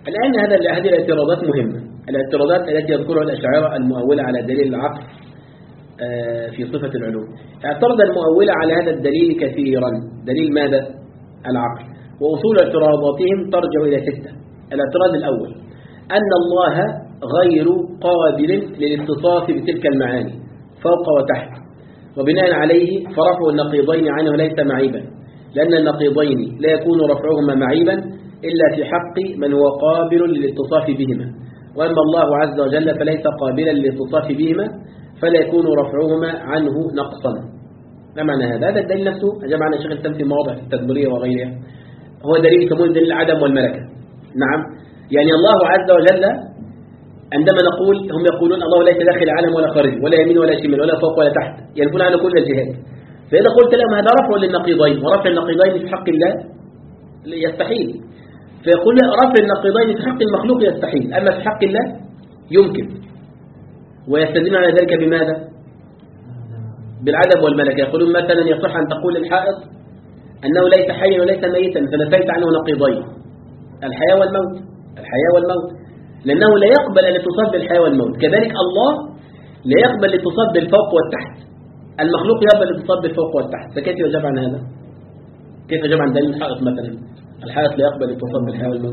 الآن هذا هذه الاعتراضات مهمة، الاعتراضات التي يذكرها الأشاعرة المؤولة على دليل العقل في صفة العلوم. اعترض المؤولة على هذا الدليل كثيرا. دليل ماذا؟ العقل. وأصول اعتراضاتهم ترجع إلى ستة. الاعتراض الأول أن الله غير قابل للاتصاف بتلك المعاني فوق وتحت، وبناء عليه فرفع النقيضين عنه ليس معيبا، لأن النقيضين لا يكون رفعهما معيبا إلا في حق من هو قابل للاتصاف بهما، وأما الله عز وجل فليس قابلا للاتصاف بهما فلا يكون رفعهما عنه نقصا. ما معنى هذا؟ هذا الدليل نفسه أجاب عن الشيخ الإسلام في مواضع التدبيرية وغيرها، هو دليل يسمونه دليل العدم والملكة. نعم، يعني الله عز وجل عندما نقول، هم يقولون الله ليس داخل عالم ولا خارج ولا يمين ولا شمال ولا فوق ولا تحت، ينفون عنه كل الجهات. فإذا قلت لهم هذا رفع للنقيضين، ورفع النقيضين في حق الله يستحيل، فيقول رفع النقيضين في حق المخلوق يستحيل، أما في حق الله يمكن. ويستدلون على ذلك بماذا؟ بالعدم والملكة. يقولون مثلا يصح أن تقول الحائط أنه ليس حيا وليس ميتا فنفيت عنه نقيضين، الحياة والموت، الحياة والموت، لأنه لا يقبل الاتصاف بالحياة والموت. كذلك الله لا يقبل الاتصاف بالفوق والتحت، المخلوق يقبل الاتصاف بالفوق والتحت. فكيف يجاب عن هذا؟ كيف يجاب عن دليل الحائط مثلا؟ الحائط لا يقبل الاتصاف بالحياة والموت.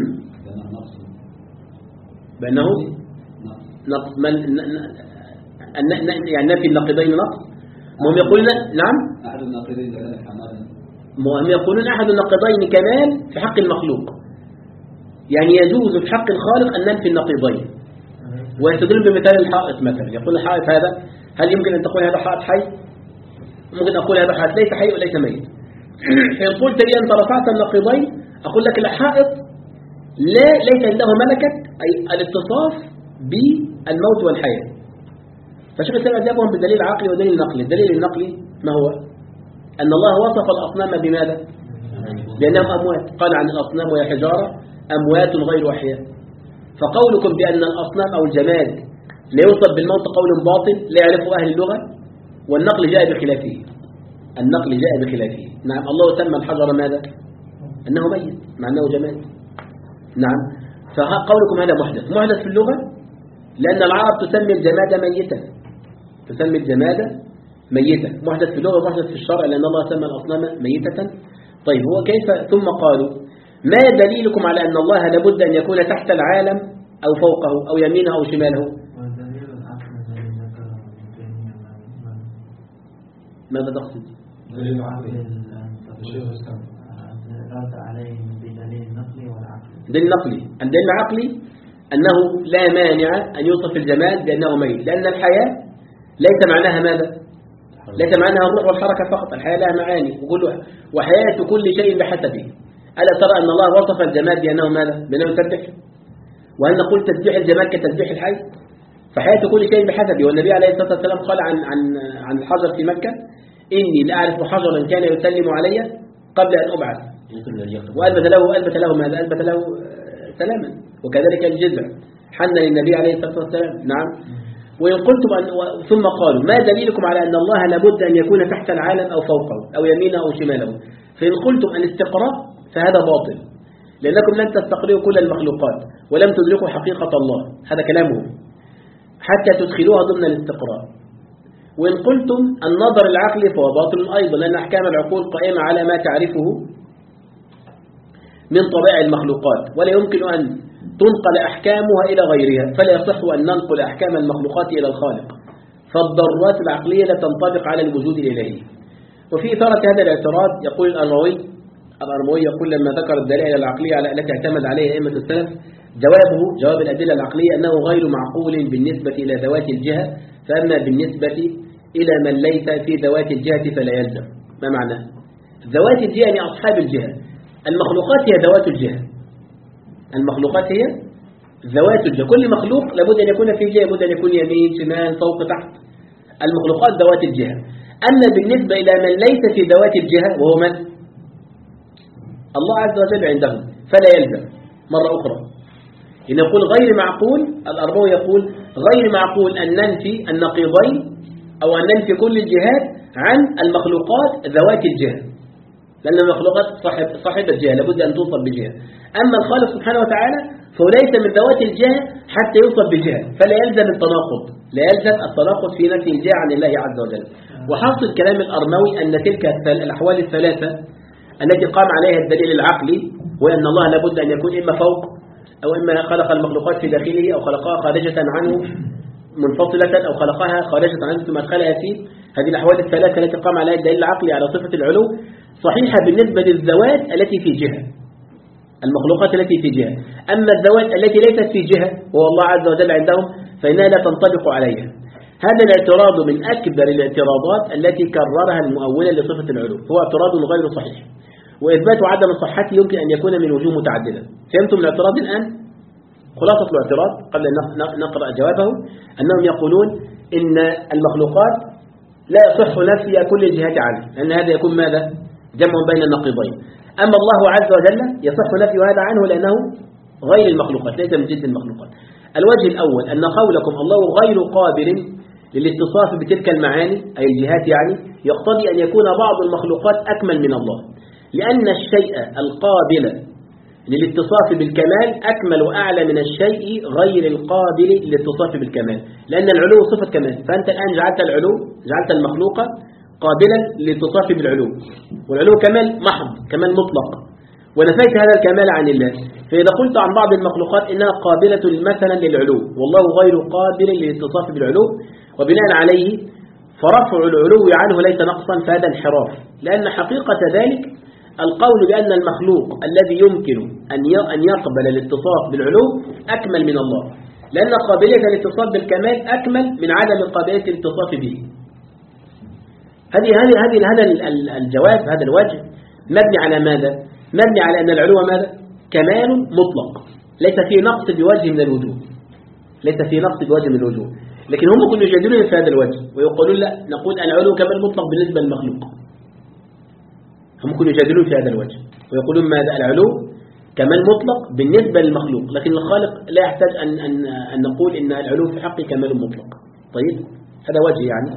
بأنه نقص من يعني نفي النقيضين نقص. هم يقولون نعم أحد النقيضين كذلك حمادا، هم يقولون أحد النقيضين كمال في حق المخلوق، يعني يجوز في حق الخالق أن ننفي النقيضين. ويستدل بمثال الحائط مثلا، يقول الحائط هذا هل يمكن أن تقول هذا حائط حي؟ ممكن أقول هذا حائط ليس حي وليس ميت. فإن قلت لي أنت رفعت النقيضين أقول لك الحائط لا ليس عنده ملكة أي الاتصاف بالموت والحياة. فشيخ الإسلام أجابهم بالدليل العقلي ودليل النقلي. الدليل النقلي ما هو؟ أن الله وصف الأصنام بماذا؟ لأنهم أموات، قال عن الأصنام وهي حجارة أموات غير أحياء. فقولكم بأن الأصنام أو الجماد لا يوصف بالموت قول باطل لا يعرفه أهل اللغة، والنقل جاء بخلافه. النقل جاء بخلافه. نعم، الله سمى الحجر ماذا؟ أنه ميت مع أنه جماد. نعم، فقولكم هذا محدث. محدث في اللغة لأن العرب تسمي الجماد ميتا، تسمي الجماد ميتا. محدث في اللغة ومحدث في الشرع لأن الله سمى الأصنام ميتة. طيب هو كيف؟ ثم قالوا ما دليلكم على أن الله لابد أن يكون تحت العالم أو فوقه أو يمينه أو شماله؟ ماذا تقصد؟ دليل العقل رد عليهم بدليل نقلي والعقلي. دليل نقلي. الدليل العقلي أنه لا مانع أن يوصف الجماد بأنه ميت، لأن الحياة ليس معناها ماذا؟ ليس معناها الروح والحركة فقط، الحياة لها معاني وكلها، وحياة كل شيء بحسبه. ألا ترى أن الله وصف الجماد بأنه ماذا؟ بأنه يسبح؟ وهل نقول تسبيح الجماد كتسبيح الحي؟ فحياة كل شيء بحسبه. والنبي عليه الصلاة والسلام قال عن عن عن الحجر في مكة إني لأعرف حجرا كان يسلم علي قبل أن أبعث، وألبت له ألبت له ماذا؟ ألبت له سلاما. وكذلك الجذع حن للنبي عليه الصلاة والسلام. نعم. وإن قلتم أن ثم قالوا ما دليلكم على أن الله لابد أن يكون تحت العالم أو فوقه أو يمينه أو شماله؟ فإن قلتم الاستقراء فهذا باطل، لأنكم لن تستقرئوا كل المخلوقات ولم تدركوا حقيقة الله، هذا كلامهم، حتى تدخلوها ضمن الاستقراء. وإن قلتم النظر العقلي فهو باطل أيضا، لأن أحكام العقول قائمة على ما تعرفه من طبائع المخلوقات، ولا يمكن أن تنقل أحكامها إلى غيرها، فلا يصح أن ننقل أحكام المخلوقات إلى الخالق، فالضرورات العقلية لا تنطبق على الوجود الإلهي. وفي إثارة هذا الاعتراض يقول الأرموي الأرموي يقول لما ذكر الدلائل العقلية التي اعتمد عليها أئمة السلف، جوابه جواب الأدلة العقلية أنه غير معقول بالنسبة إلى ذوات الجهة، فأما بالنسبة إلى من ليس في ذوات الجهة فلا يلزم. ما معنى؟ ذوات الجهة يعني أصحاب الجهة. المخلوقات هي ذوات الجهة، المخلوقات هي ذوات الجهة. كل مخلوق لابد أن يكون في جهة، لابد أن يكون يمين شمال فوق تحت. المخلوقات ذوات الجهة. أما بالنسبة إلى من ليس في ذوات الجهة وهو من؟ الله عز وجل عندهم، فلا يلزم. مرة أخرى إن يقول غير معقول، الأربعة يقول غير معقول أن ننفي النقيضين أو أن ننفي كل الجهات عن المخلوقات ذوات الجهة، لأن المخلوقات صاحب صاحب الجهة لابد أن توصف بجهة. أما الخالق سبحانه وتعالى فليس من ذوات الجهة حتى يوصف بجهة، فلا يلزم التناقض، لا يلزم التناقض في نفي الجهة عن الله عز وجل. وحاصل كلام الأرموي أن تلك الأحوال الثلاثة التي قام عليها الدليل العقلي، وأن الله لابد أن يكون إما فوق أو إما خلق المخلوقات في داخله أو خلقها خارجة عنه منفصلة أو خلقها خارجة عنه ثم أدخلها فيه، هذه الأحوال الثلاثة التي قام عليها الدليل العقلي على صفة العلو صحيحة بالنسبة للذوات التي في جهة، المخلوقات التي في جهة. أما الذوات التي ليست في جهة وهو الله عز وجل عندهم فإنها لا تنطبق عليها. هذا الاعتراض من أكبر الاعتراضات التي كررها المؤولة لصفة العلو، هو اعتراض غير صحيح، وإثبات عدم صحته يمكن أن يكون من وجوه متعددة. فهمتم الاعتراض الآن؟ خلاصة الاعتراض قبل أن نقرأ جوابه أنهم يقولون إن المخلوقات لا يصح نفي كل الجهات عنه، لأن هذا يكون ماذا؟ جمع بين النقيضين. أما الله عز وجل يصح نفي هذا عنه لأنه غير المخلوقات، ليس من جنس المخلوقات. الوجه الأول أن قولكم الله غير قابل للاتصاف بتلك المعاني أي الجهات يعني يقتضي أن يكون بعض المخلوقات أكمل من الله، لأن الشيء القابل للاتصاف بالكمال أكمل وأعلى من الشيء غير القابل للاتصاف بالكمال، لأن العلو صفة كمال. فأنت الآن جعلت العلو جعلت المخلوق قابلا للاتصاف بالعلو، والعلو كمال محض كمال مطلق، ونفيت هذا الكمال عن الله. فإذا قلت عن بعض المخلوقات إنها قابلة مثلا للعلو والله غير قابل للاتصاف بالعلو، وبناء عليه فرفع العلو عنه ليس نقصا، فهذا انحراف، لأن حقيقة ذلك القول بأن المخلوق الذي يمكن أن يقبل الاتصاف بالعلو أكمل من الله، لأن قابلية الاتصاف بالكمال أكمل من عدم قابلية الاتصاف به. هذه هذه هذه هذا الجواب، هذا الوجه مبني على ماذا؟ مبني على أن العلو ماذا؟ كمال مطلق، ليس فيه نقص بوجه من الوجوه، ليس فيه نقص بوجه من الوجوه. لكن هم كانوا يجادلون في هذا الوجه ويقولون لا، نقول العلو كمال مطلق بالنسبة للمخلوق. هم كانوا يجادلون في هذا الوجه ويقولون ماذا؟ العلو كمال مطلق بالنسبة للمخلوق، لكن الخالق لا يحتاج أن, أن, أن نقول إن العلو في حقه كمال مطلق. طيب هذا وجه يعني.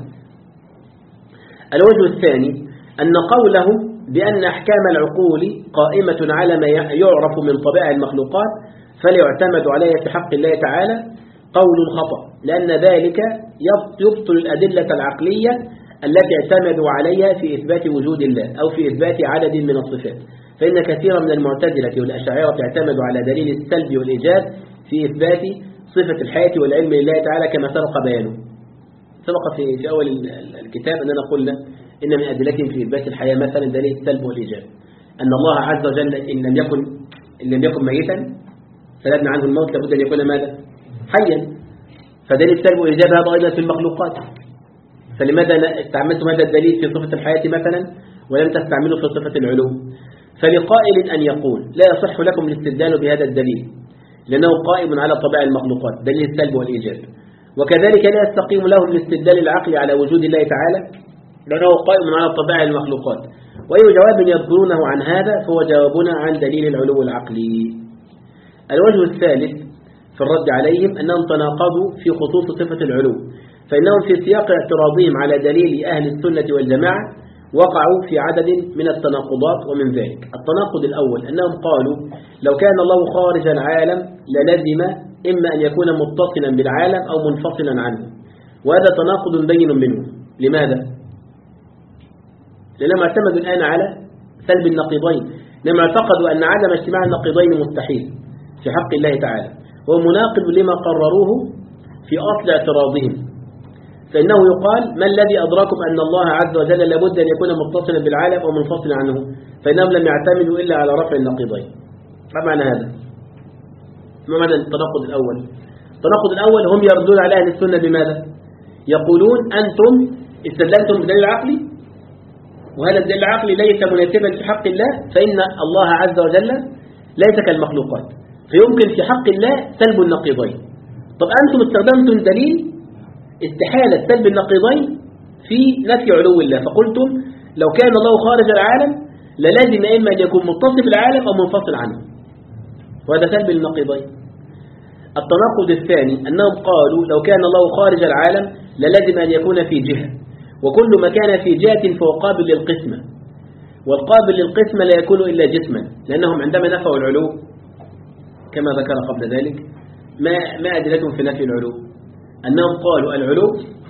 الوجه الثاني أن قولهم بأن أحكام العقول قائمة على ما يعرف من طبيعة المخلوقات فلا يعتمد عليها في حق الله تعالى قول خطأ، لأن ذلك يبطل الأدلة العقلية التي اعتمدوا عليها في إثبات وجود الله أو في إثبات عدد من الصفات. فإن كثيرا من المعتزلة والأشاعرة اعتمدوا على دليل السلب والإيجاب في إثبات صفة الحياة والعلم لله تعالى كما سبق بيانه. سبق في في أول الكتاب أننا قلنا إن من أدلتهم في إثبات الحياة مثلا دليل السلب والإيجاب، أن الله عز وجل إن لم يكن إن لم يكن ميتا فلدنا عنه الموت لابد أن يكون ماذا؟ حيا. فدليل السلب والإيجاب هذا أيضا في المخلوقات، فلماذا استعملتم هذا الدليل في صفة الحياة مثلا ولم تستعملوا في صفة العلو؟ فلقائل أن يقول لا يصح لكم الاستدلال بهذا الدليل لأنه قائم على طبيعة المخلوقات دليل السلب والإيجاب، وكذلك لا يستقيم لهم الاستدلال العقلي على وجود الله تعالى لأنه قائم على طبيعة المخلوقات. وأي جواب يذكرونه عن هذا فهو جوابنا عن دليل العلو العقلي. الوجه الثالث في الرد عليهم أنهم تناقضوا في خصوص صفة العلو، فإنهم في سياق اعتراضهم على دليل أهل السنة والجماعة وقعوا في عدد من التناقضات. ومن ذلك التناقض الأول أنهم قالوا لو كان الله خارج العالم للزم إما أن يكون متصلا بالعالم أو منفصلا عنه، وهذا تناقض بين منه. لماذا؟ لأنهم اعتمدوا الآن على سلب النقيضين، لأنهم اعتقدوا أن عدم اجتماع النقيضين مستحيل في حق الله تعالى، وهو مناقض لما قرروه في أصل اعتراضهم. فإنه يقال ما الذي أدراكم أن الله عز وجل لابد أن يكون متصلا بالعالم أو منفصلا عنه؟ فإنهم لم يعتمدوا إلا على رفع النقيضين. ما معنى هذا؟ ما معنى التناقض الأول؟ التناقض الأول هم يردون على أهل السنة بماذا؟ يقولون أنتم استدللتم بدليل عقلي وهذا الدليل العقلي ليس مناسبا في حق الله، فإن الله عز وجل ليس كالمخلوقات، فيمكن في حق الله سلب النقيضين. طب أنتم استخدمتم دليل استحالة سلب النقيضين في نفي علو الله، فقلتم لو كان الله خارج العالم للازم إما أن يكون متصل بالعالم أو منفصل عنه، وهذا سلب النقيضين. التناقض الثاني أنهم قالوا لو كان الله خارج العالم للازم أن يكون في جهة، وكل ما كان في جهة فهو قابل للقسمة، والقابل للقسمة لا يكون إلا جسما، لأنهم عندما نفوا العلو كما ذكر قبل ذلك ما ما أدلتهم في نفي العلو؟ أنهم قالوا العلو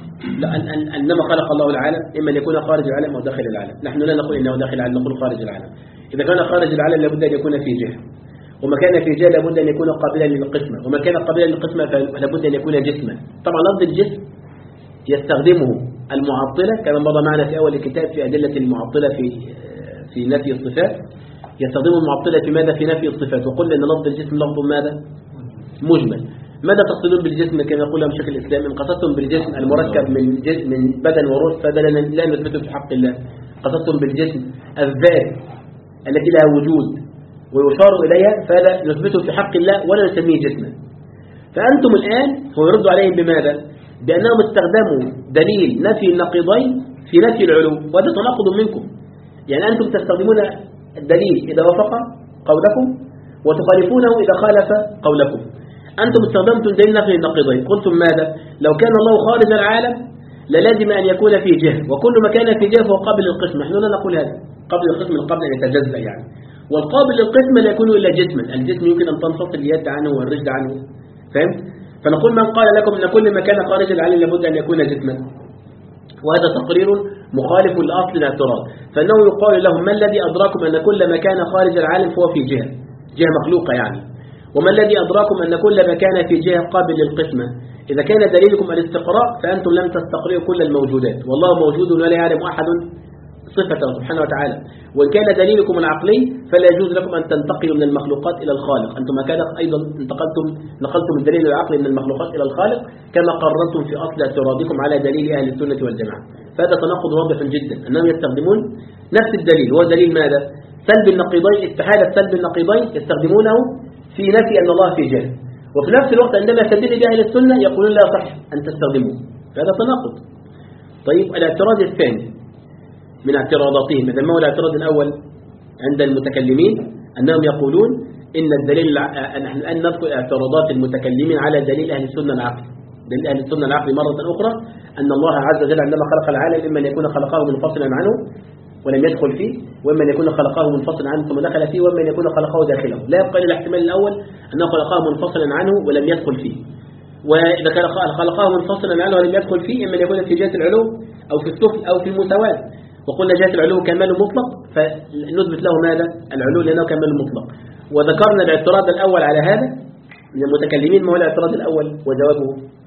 أنما خلق الله العالم إما أن يكون خارج العالم أو داخل العالم. نحن لا نقول إنه داخل العالم، نقول خارج العالم. إذا كان خارج العالم لابد أن يكون في جهة، وما كان في جهة لابد أن يكون قابلا للقسمة، وما كان قابلا للقسمة فلابد أن يكون جسما. طبعا لفظ الجسم يستخدمه المعطلة كما مضى معنا في أول الكتاب في أدلة المعطلة في في نفي الصفات. يستخدمه المعطلة في ماذا؟ في نفي الصفات. وقلنا أن لفظ الجسم لفظ ماذا؟ مجمل. ماذا تقصدون بالجسم كما يقول لهم شيخ الإسلام؟ إن قصدتم بالجسم المركب من من بدن وروح فهذا لا نثبته في حق الله. قصدتم بالجسم الذات التي لها وجود ويشار إليها فهذا نثبته في حق الله ولا نسميه جسما. فأنتم الآن هو يرد عليهم بماذا؟ بأنهم استخدموا دليل نفي النقيضين في نفي العلو، وهذا تناقض منكم. يعني أنتم تستخدمون الدليل إذا وافق قولكم وتخالفونه إذا خالف قولكم. أنتم استخدمتم دليل نفي النقيضين، قلتم ماذا؟ لو كان الله خارج العالم للازم أن يكون في جهة، وكل ما كان في جهة فهو قابل للقسم. نحن لا نقول هذا، قابل للقسم من قبل أن يتجزأ يعني، والقابل للقسم لا يكون إلا جسما. الجسم يمكن أن تنفصل اليد عنه والرجل عنه، فهمت؟ فنقول من قال لكم أن كل ما كان خارج العالم لابد أن يكون جسما، وهذا تقرير مخالف لأصل الاعتراض. فإنه يقال لهم ما الذي أدراكم أن كل ما كان خارج العالم فهو في جهة جهة مخلوقة يعني، وما الذي أدراكم أن كل ما كان في جهة قابل للقسمة؟ إذا كان دليلكم الاستقراء فأنتم لم تستقرئوا كل الموجودات، والله موجود ولا يعلم أحد صفته سبحانه وتعالى. وإن كان دليلكم العقلي فلا يجوز لكم أن تنتقلوا من المخلوقات إلى الخالق. أنتم هكذا أيضا انتقلتم نقلتم الدليل العقلي من المخلوقات إلى الخالق كما قررتم في أصل اعتراضكم على دليل أهل السنة والجماعة. فهذا تناقض واضح جدا، أنهم يستخدمون نفس الدليل، هو دليل ماذا؟ سلب النقيضين، استحالة سلب النقيضين يستخدمونه في نفي أن الله في جهة، وفي نفس الوقت عندما يستدل بأهل السنة يقولون لا صح أن تستخدموه. فهذا تناقض. طيب الاعتراض الثاني من اعتراضاتهم، إذا ما هو الاعتراض الأول عند المتكلمين؟ أنهم يقولون إن الدليل، نحن الآن نذكر اعتراضات المتكلمين على دليل أهل السنة العقلي. دليل أهل السنة العقلي مرة أخرى أن الله عز وجل عندما خلق العالم إما أن يكون خلقه منفصلا عنه ولم يدخل فيه، وإما أن يكون خلقه منفصلا عنه ثم دخل فيه، وإما أن يكون خلقه داخله. لا يبقى إلا الاحتمال الأول أنه خلقه منفصلا عنه ولم يدخل فيه، وإذا كان خلقه منفصلا عنه ولم يدخل فيه إما أن يكون في جهة العلو أو في السفل أو في المساواة. وقلنا جهة العلو كمال مطلق فنثبت له ماذا؟ العلو لأنه كمال مطلق. وذكرنا الاعتراض الأول على هذا من المتكلمين. ما هو الاعتراض الأول وجوابه؟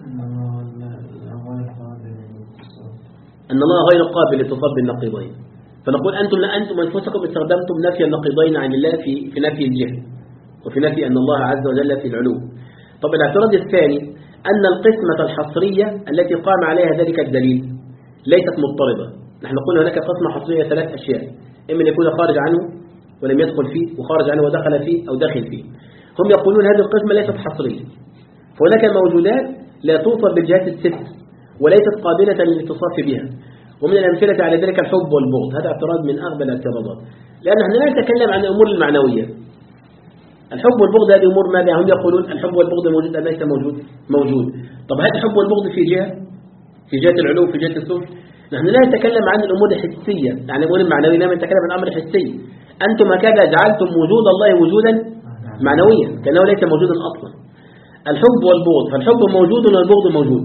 أن الله غير قابل لتصاب بالنقيضين. فنقول أنتم لا أنتم أنفسكم استخدمتم نفي النقيضين عن الله في في نفي الجهة وفي نفي أن الله عز وجل في العلو. طب الاعتراض الثاني أن القسمة الحصرية التي قام عليها ذلك الدليل ليست مضطردة. نحن قلنا هناك قسمة حصرية ثلاث أشياء، إما أن يكون خارج عنه ولم يدخل فيه، وخارج عنه ودخل فيه، أو داخل فيه. هم يقولون هذه القسمة ليست حصرية، فهناك موجودات لا توصف بالجهات الست وليست قابلة للاتصاف بها. ومن الأمثلة على ذلك الحب والبغض. هذا اعتراض من أغبى الاعتراضات، لأن نحن لا نتكلم عن الأمور المعنوية. الحب والبغض هذه أمور ماذا؟ هم يقولون الحب والبغض موجود أم ليس موجود؟ موجود. طب هذا الحب والبغض في جهة في جهة العلو في جهة السفل؟ نحن لا نتكلم عن الأمور الحسية، يعني الأمور المعنوية، لا نتكلم عن الأمر الحسي. أنتم هكذا جعلتم وجود الله وجودا معنويا كأنه ليس موجودا أصلا. الحب والبغض، فالحب موجود والبغض موجود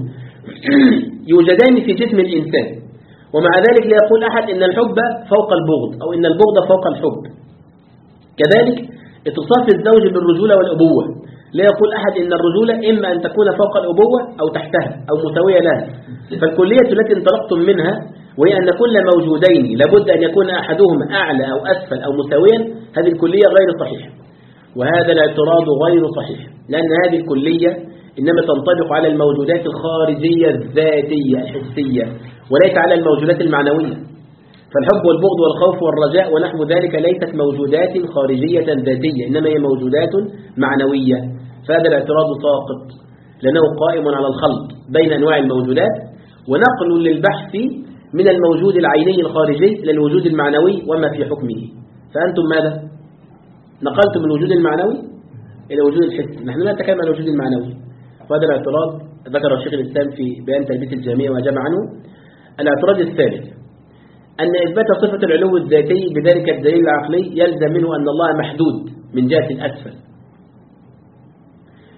يوجدان في جسم الإنسان، ومع ذلك لا يقول أحد إن الحب فوق البغض أو إن البغض فوق الحب. كذلك اتصاف الزوج بالرجولة والأبوة، لا يقول أحد إن الرجولة إما أن تكون فوق الأبوة أو تحتها أو مساوية لها. فالكلية التي انطلقتم منها وهي أن كل موجودين لابد أن يكون أحدهما أعلى أو أسفل أو مساويا، هذه الكلية غير صحيحة، وهذا الاعتراض غير صحيح، لأن هذه الكلية إنما تنطبق على الموجودات الخارجية الذاتية الحسية وليس على الموجودات المعنوية. فالحب والبغض والخوف والرجاء ونحو ذلك ليست موجودات خارجية ذاتية، إنما هي موجودات معنوية. فهذا الاعتراض ساقط، لأنه قائم على الخلط بين أنواع الموجودات ونقل للبحث من الموجود العيني الخارجي إلى الوجود المعنوي وما في حكمه. فأنتم ماذا؟ نقلتم من الوجود المعنوي إلى وجود الحسي. نحن لا نتكلم عن الوجود المعنوي. وهذا الاعتراض ذكر الشيخ الإسلام في بيان تلبيس الجامية وجاب عنه. الاعتراض الثالث أن إثبات صفة العلو الذاتي بذلك الدليل العقلي يلزم منه أن الله محدود من جهة الأسفل.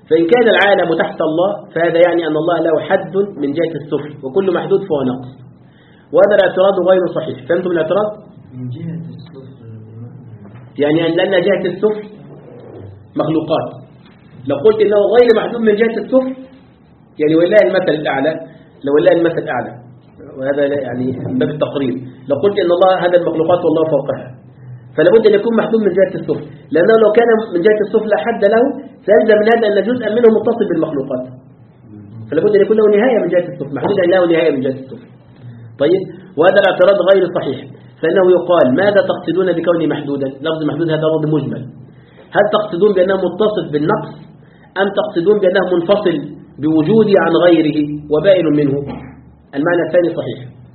فإن كان العالم تحت الله فهذا يعني أن الله له حد من جهة السفل وكل محدود فهو نقص، وهذا الاعتراض غير صحيح. فهمتم الاعتراض؟ من جهة السفل يعني أن لأن جهة السفل مخلوقات، لو قلت إنه غير محدود من جهة السفل يعني ولله المثل الأعلى، لو ولله المثل الأعلى، وهذا يعني من باب التقريب، لو قلت إن الله هذا المخلوقات والله فوقها فلا بد أن يكون محدود من جهة السفل، لأنه لو كان من جهة السفل لا حد له سيلزم من هذا أن جزءا منه متصل بالمخلوقات، فلا بد أن يكون له نهاية من جهة السفل، محدود أن له نهاية من جهة السفل. طيب، وهذا الاعتراض غير صحيح، فإنه يقال ماذا تقصدون بكونه محدودا؟ لفظ محدود هذا لفظ مجمل، هل تقصدون بأنه متصف بالنقص أم تقصدون بأنه منفصل بوجوده عن غيره وبائن منه؟ المعنى الثاني صحيح.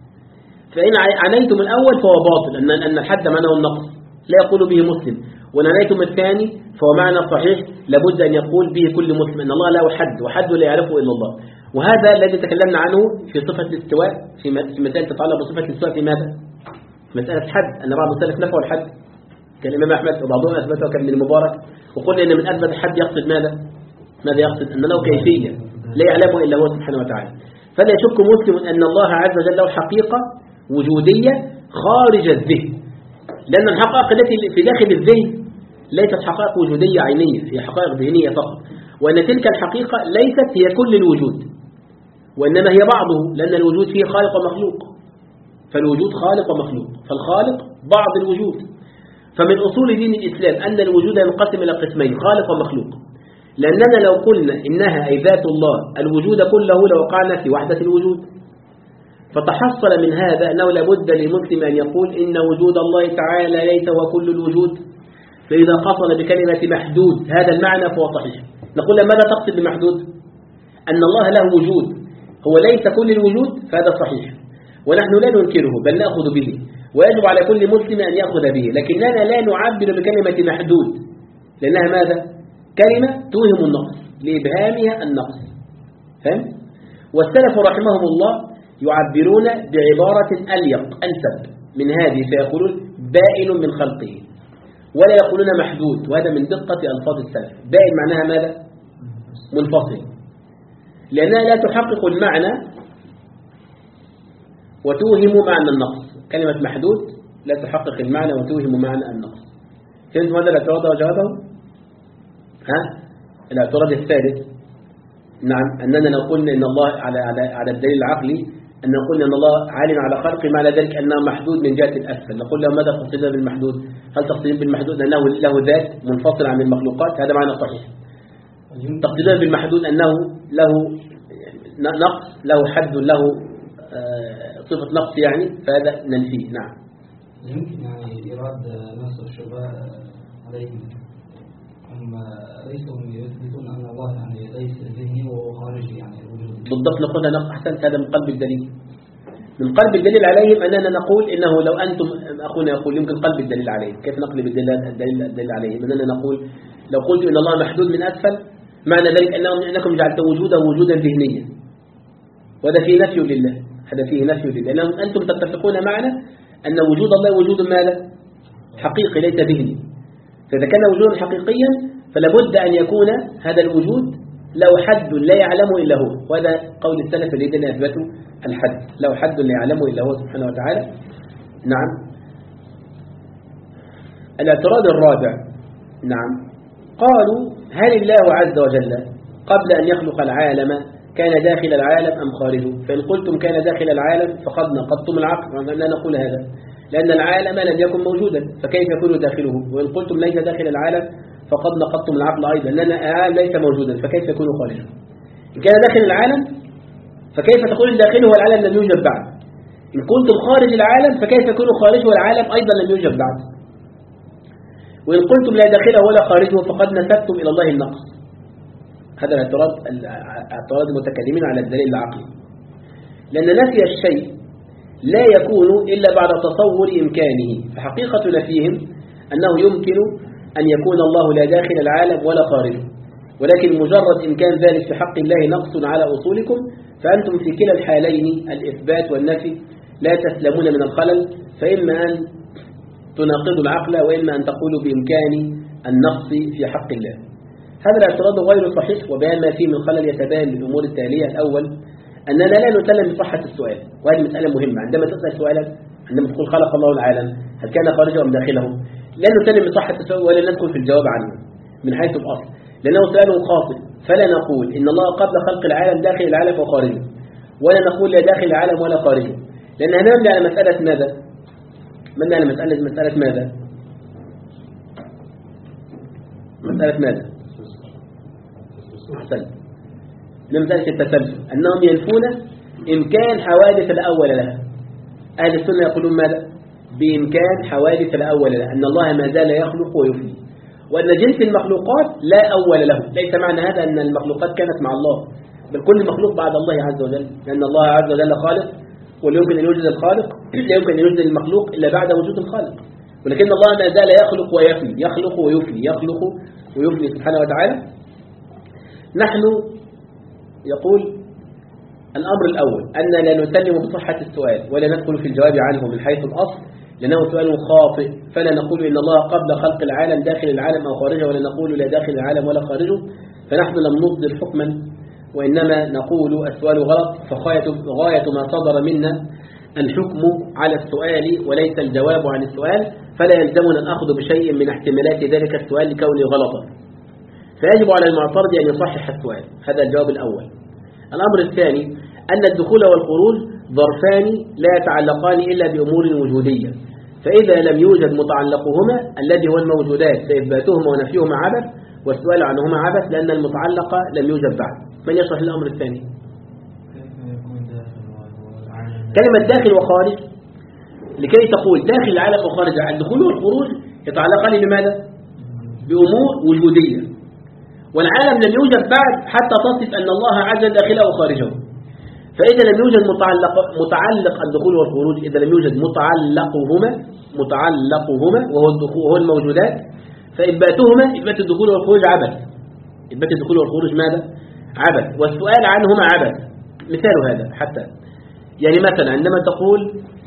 فإن عنيتم الأول فهو باطل، أن أن الحد معناه النقص لا يقول به مسلم، وإن عنيتم الثاني فهو معنى صحيح لابد أن يقول به كل مسلم أن الله له حد وحد لا يعرفه إلا الله. وهذا الذي تكلمنا عنه في صفة الاستواء في مسألة تتعلق بصفة الاستواء في ماذا؟ مسألة الحد، أن بعض السلف نفوا الحد كالإمام أحمد وبعضهم أثبته كابن المبارك، وقلنا أن من أثبت الحد يقصد ماذا؟ ماذا يقصد؟ أن له كيفية لا يعلمه إلا هو سبحانه وتعالى. فلا يشك مسلم أن الله عز وجل له حقيقة وجودية خارج الذهن، لأن الحقائق التي في داخل الذهن ليست حقائق وجودية عينية، هي حقائق ذهنية فقط، وأن تلك الحقيقة ليست هي كل الوجود، وإنما هي بعضه، لأن الوجود فيه خالق ومخلوق، فالوجود خالق ومخلوق، فالخالق بعض الوجود. فمن أصول دين الإسلام أن الوجود ينقسم إلى قسمين، خالق ومخلوق، لأننا لو قلنا إنها أي ذات الله الوجود كله لوقعنا في وحدة الوجود. فتحصل من هذا أنه لابد لمسلم أن يقول إن وجود الله تعالى ليس هو كل الوجود، فإذا قصد بكلمة محدود هذا المعنى فهو صحيح. نقول ماذا تقصد بمحدود؟ أن الله له وجود هو ليس كل الوجود، فهذا صحيح ونحن لا ننكره بل نأخذ به، ويجب على كل مسلم أن يأخذ به، لكننا لا نعبر بكلمة محدود لأنها ماذا؟ كلمة توهم النقص لإبهامها النقص. فهم؟ والسلف رحمهم الله يعبرون بعبارة أليق أنسب من هذه، فيقولون بائن من خلقه، ولا يقولون محدود، وهذا من دقة ألفاظ السلف. بائن معناها ماذا؟ منفصل، لأنها لا تحقق المعنى وتوهم معنى النقص. كلمة محدود لا تحقق المعنى وتوهم معنى النقص. فهمت ماذا الاعتراض وجوابه؟ ها؟ الاعتراض الثالث، نعم، أننا نقول إن الله على على على الدليل العقلي أن نقول إن الله عالم على خلقه، معنى ذلك أنه محدود من جهة الأسفل. نقول له ماذا تقصدون بالمحدود؟ هل تقصدون بالمحدود أنه له ذات منفصل عن المخلوقات؟ هذا معنى صحيح. تقصدون بالمحدود أنه له نقص، له حد، له صفة نقص يعني، فهذا ننفيه. نعم. يمكن يعني إيراد نص الشبهة عليهم، هم ليسوا يثبتون أن الله يعني ليس ذهني وهو خارجي يعني الوجود. بالضبط، نقولها نقص أحسنت، هذا من قلب الدليل. من قلب الدليل عليهم أننا نقول إنه لو أنتم، أخونا يقول يمكن قلب الدليل عليهم، كيف نقلب الدليل الدليل, الدليل عليهم؟ أننا نقول لو قلت إن الله محدود من أسفل، معنى ذلك أنهم أنكم جعلتم وجوده وجودا ذهنيا، وهذا فيه نفي لله، هذا فيه نفي لله، لأنهم أنتم تتفقون معنا أن وجود الله وجود ماذا؟ حقيقي ليس ذهني. فإذا كان وجودا حقيقيا فلا بد أن يكون هذا الوجود له حد لا يعلمه إلا هو، وهذا قول السلف الذين أثبتوا الحد، له حد لا يعلمه إلا هو سبحانه وتعالى. نعم. الاعتراض الرابع، نعم، قالوا هل الله عز وجل قبل أن يخلق العالم كان داخل العالم أم خارجه؟ فإن قلتم كان داخل العالم فقد نقضتم العقل، لا نقول هذا، لأن العالم لم يكن موجودا فكيف يكون داخله؟ وإن قلتم ليس داخل العالم فقد نقضتم العقل أيضا، لأن العالم ليس موجودا فكيف يكون خارجه؟ إن كان داخل العالم فكيف تقول داخله والعالم لم يوجد بعد؟ إن كنتم خارج العالم فكيف يكون خارجه والعالم أيضا لم يوجد بعد؟ وإن قلتم لا داخله ولا خارجه فقد نسبتم إلى الله النقص. هذا الاعتراض اعتراض المتكلمين على الدليل العقلي، لأن نفي الشيء لا يكون إلا بعد تصور إمكانه، فحقيقة نفيهم أنه يمكن أن يكون الله لا داخل العالم ولا خارجه، ولكن مجرد إمكان ذلك في حق الله نقص على أصولكم، فأنتم في كلا الحالين الإثبات والنفي لا تسلمون من الخلل، فإما أن تناقضوا العقل وإما أن تقولوا بإمكان النقص في حق الله. هذا الاعتراض غير صحيح، وبيان ما فيه من خلل يتبين بالأمور التالية. الأول أننا لا نسلم بصحة السؤال، وهذه مسألة مهمة. عندما تسأل سؤالا، عندما تقول خلق الله العالم هل كان خارجه أم داخله، لا نسلم بصحة السؤال ولا ندخل في الجواب عنه من حيث الأصل، لأنه سؤال خاطئ. فلا نقول إن الله قبل خلق العالم داخل العالم وخارجه، ولا نقول لا داخل العالم ولا خارجه، لأنها نبني على مسألة ماذا؟ مبني على مسألة مسألة ماذا؟ مسألة ماذا؟ أحسن. مسألة التسلسل، أنهم ينفون إمكان حوادث الأول لها. أهل السنة يقولون ماذا؟ بإمكان حوادث الأول لها، أن الله ما زال يخلق ويفني، وأن جنس المخلوقات لا أول له. ليس معنى هذا أن المخلوقات كانت مع الله، بل كل مخلوق بعد الله عز وجل، لأن الله عز وجل خالق، ولا يمكن أن يوجد الخالق لا يمكن أن يوجد المخلوق إلا بعد وجود الخالق، ولكن الله ما زال يخلق ويفني، يخلق ويفني، يخلق ويفني سبحانه وتعالى. نحن يقول الأمر الأول أن لا نسلم بصحة السؤال ولا ندخل في الجواب عنه من حيث الأصل، لأنه سؤال خاطئ. فلا نقول إن الله قبل خلق العالم داخل العالم أو خارجه، ولا نقول لا داخل العالم ولا خارجه، فنحن لم نصدر حكما، وإنما نقول السؤال غلط، فغاية ما صدر منا الحكم على السؤال وليس الجواب عن السؤال، فلا يلزمنا الأخذ بشيء من احتمالات ذلك السؤال لكونه غلطا، فيجب على المعترض أن يصحح السؤال. هذا الجواب الأول. الأمر الثاني أن الدخول والخروج ظرفان لا يتعلقان إلا بأمور وجودية، فإذا لم يوجد متعلقهما الذي هو الموجودات فإثباتهما ونفيهما عبث، والسؤال عنهما عبث، لأن المتعلق لم يوجد بعد. من يشرح الأمر الثاني؟ كلمة داخل وخارج، لكي تقول داخل العالم وخارج العالم، الدخول والخروج يتعلقان بماذا؟ بأمور وجودية، والعالم لم يوجد بعد حتى تصف أن الله عز وجل داخله وخارجه. فإذا لم يوجد متعلق متعلق الدخول والخروج، إذا لم يوجد متعلقهما متعلقهما وهو الدخول وهو الموجودات، فإثباتهما إثبات الدخول والخروج عبث. إثبات الدخول والخروج ماذا؟ عبث، والسؤال عنهما عبث. مثال هذا حتى يعني مثلا عندما تقول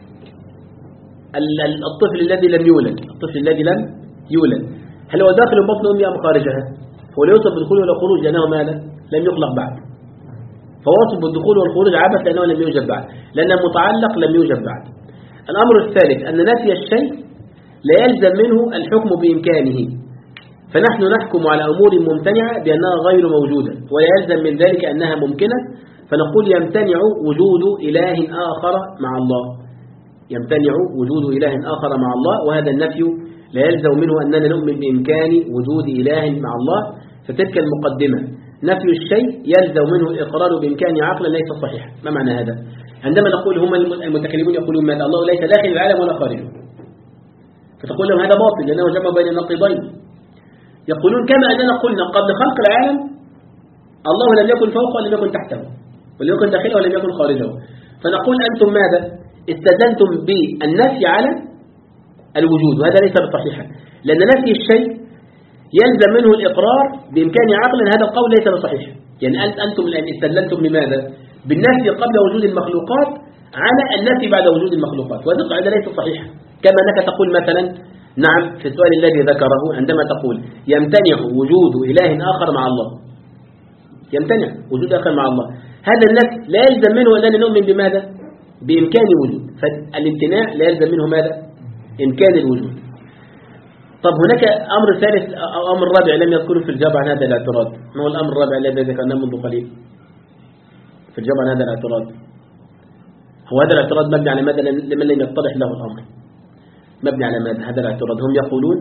الطفل الذي لم يولد، الطفل الذي لم يولد هل هو داخل بطن أمه أم خارجها؟ هو لا يوصف بالدخول ولا الخروج لأنه ماذا؟ لم يخلق بعد، فوصف بالدخول والخروج عبث لأنه لم يوجد بعد، لأن المتعلق لم يوجد بعد. الأمر الثالث أن نفي الشيء لا يلزم منه الحكم بإمكانه، فنحن نحكم على أمور ممتنعة بأنها غير موجودة، ولا يلزم من ذلك أنها ممكنة، فنقول يمتنع وجود إله آخر مع الله، يمتنع وجود إله آخر مع الله، وهذا النفي لا يلزم منه أننا نؤمن بإمكان وجود إله مع الله. فتلك المقدمة نفي الشيء يلزم منه الإقرار بإمكان عقلا ليس صحيح. ما معنى هذا؟ عندما نقول هم المتكلمون يقولون ماذا؟ الله ليس داخل العالم ولا خارجه، فتقول لهم هذا باطل لأنه جمع بين النقيضين. يقولون كما أننا قلنا قبل خلق العالم الله لم يكن فوقه ولم يكن تحته ولم يكن داخله ولم يكن خارجه، فنقول أنتم ماذا؟ استدلتم بالنفي على الوجود، وهذا ليس بصحيحا، لأن نفي الشيء يلزم منه الإقرار بإمكان عقل، هذا القول ليس بصحيح. يعني أنتم الآن استدلتم بماذا؟ بالنفي قبل وجود المخلوقات على النفي بعد وجود المخلوقات، وهذا القاعدة ليس صحيحة. كما أنك تقول مثلا نعم في السؤال الذي ذكره عندما تقول يمتنع وجود إله آخر مع الله، يمتنع وجود آخر مع الله، هذا النفي لا يلزم منه أننا نؤمن بماذا؟ بإمكان وجود، فالامتناع لا يلزم منه ماذا؟ إمكان الوجود. طب هناك أمر ثالث أو أمر رابع لم يذكره في الجواب عن هذا الاعتراض. ما هو الأمر الرابع الذي ذكرناه منذ قليل في الجواب عن هذا الاعتراض؟ هو هذا الاعتراض مبني على ماذا لمن لم يتضح له الأمر؟ مبني على ماذا هذا الاعتراض؟ هم يقولون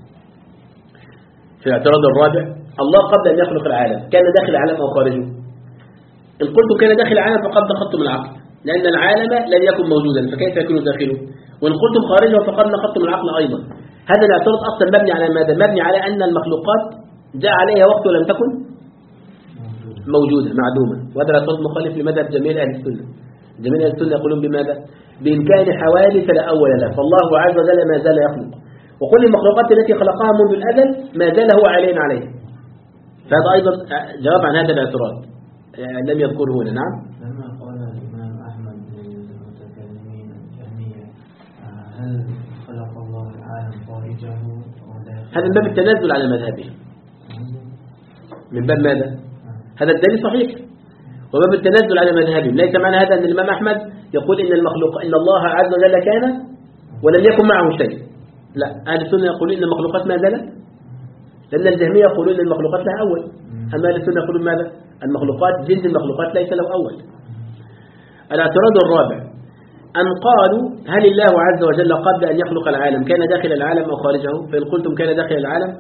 في الاعتراض الرابع الله قبل أن يخلق العالم كان داخل العالم أو خارجه. إن قلت كان داخل العالم فقد نقضتم العقل، لأن العالم لم يكن موجودا فكيف يكون داخله؟ وإن قلتم خارجه فقد نقضتم العقل أيضا. هذا الاعتراض أصلا مبني على ماذا؟ مبني على أن المخلوقات جاء عليها وقت ولم تكن موجودة معدومة، وهذا الاعتراض مخالف لمذهب جميع أهل السنة. جميع أهل السنة يقولون بماذا؟ بإمكان حوادث لا أول له، فالله عز وجل ما زال يخلق، وكل المخلوقات التي خلقها منذ الأزل ما زال هو علينا عليها. فهذا أيضا جواب عن هذا الاعتراض لم يذكره هنا. نعم. لما قال الإمام أحمد للمتكلمين الجهمية هل خلق الله العالم خارجه وداخله، هذا من باب التنازل على مذهبه، من باب ماذا؟ هذا الدليل صحيح، وباب التنزل على مذهبهم. ليس معنى هذا أن الإمام أحمد يقول إن المخلوق إن الله عز وجل كان ولم يكن معه شيء. لا، أهل السنة يقولون إن المخلوقات ما زالت، لأن الجهمية يقولون إن المخلوقات لها أول، أما أهل السنة يقولون ماذا؟ المخلوقات جنس المخلوقات ليس له أول. الاعتراض الرابع أن قالوا هل الله عز وجل قبل أن يخلق العالم كان داخل العالم أو خارجه؟ فإن قلتم كان داخل العالم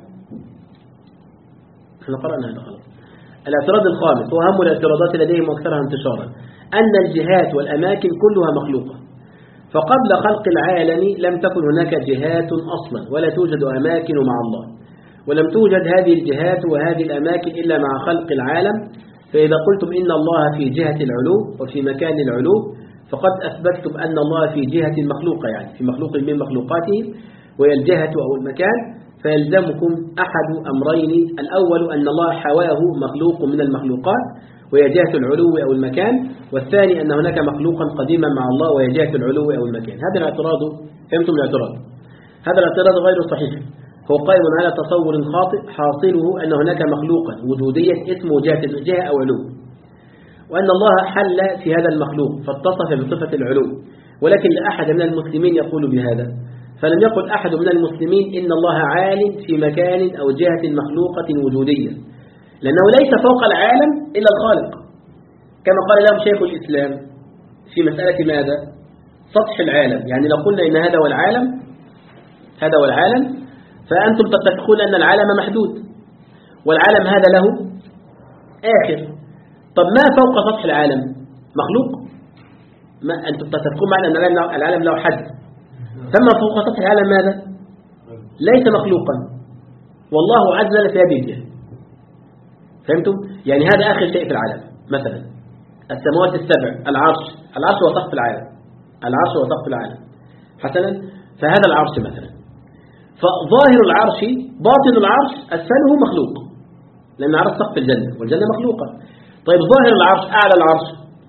احنا قرأنا هذا خلاص. الاعتراض الخامس وأهم الاعتراضات لديهم واكثرها انتشارا أن الجهات والأماكن كلها مخلوقة، فقبل خلق العالم لم تكن هناك جهات أصلا ولا توجد أماكن مع الله، ولم توجد هذه الجهات وهذه الأماكن إلا مع خلق العالم. فإذا قلتم إن الله في جهة العلو وفي مكان العلو فقد أثبتتم أن الله في جهة مخلوقة، يعني في مخلوق من مخلوقاته، وهي الجهة أو المكان، فيلزمكم أحد أمرين: الأول أن الله حواه مخلوق من المخلوقات وهي جهة العلو أو المكان، والثاني أن هناك مخلوقا قديما مع الله وهي جهة العلو أو المكان. هذا الاعتراض، فهمتم الاعتراض؟ هذا الاعتراض غير صحيح، هو قائم على تصور خاطئ حاصله أن هناك مخلوقا وجوديا اسمه جهة جهة أو علو، وأن الله حل في هذا المخلوق فاتصف بصفة العلو، ولكن لا أحد من المسلمين يقول بهذا. فلم يقل أحد من المسلمين إن الله عال في مكان أو جهة مخلوقة وجودية، لأنه ليس فوق العالم إلا الخالق، كما قال لهم شيخ الإسلام في مسألة ماذا؟ سطح العالم. يعني لو قلنا إن هذا هو العالم هذا هو العالم فأنتم تتفقون أن العالم محدود والعالم هذا له آخر. طب ما فوق سطح العالم؟ مخلوق؟ ما أنتم تتفقون معنا أن العالم له حد، ثم فوق سطح العالم ماذا؟ ليس مخلوقا، والله عز وجل في هذه الجهة. فهمتم؟ يعني هذا آخر شيء في العالم. مثلا السماوات السبع، العرش العرش هو سقف العالم، العرش هو سقف العالم حسنا. فهذا العرش مثلا، فظاهر العرش باطن العرش أسفله مخلوق، لأن العرش سقف الجنة والجنة مخلوقة. طيب ظاهر العرش أعلى العرش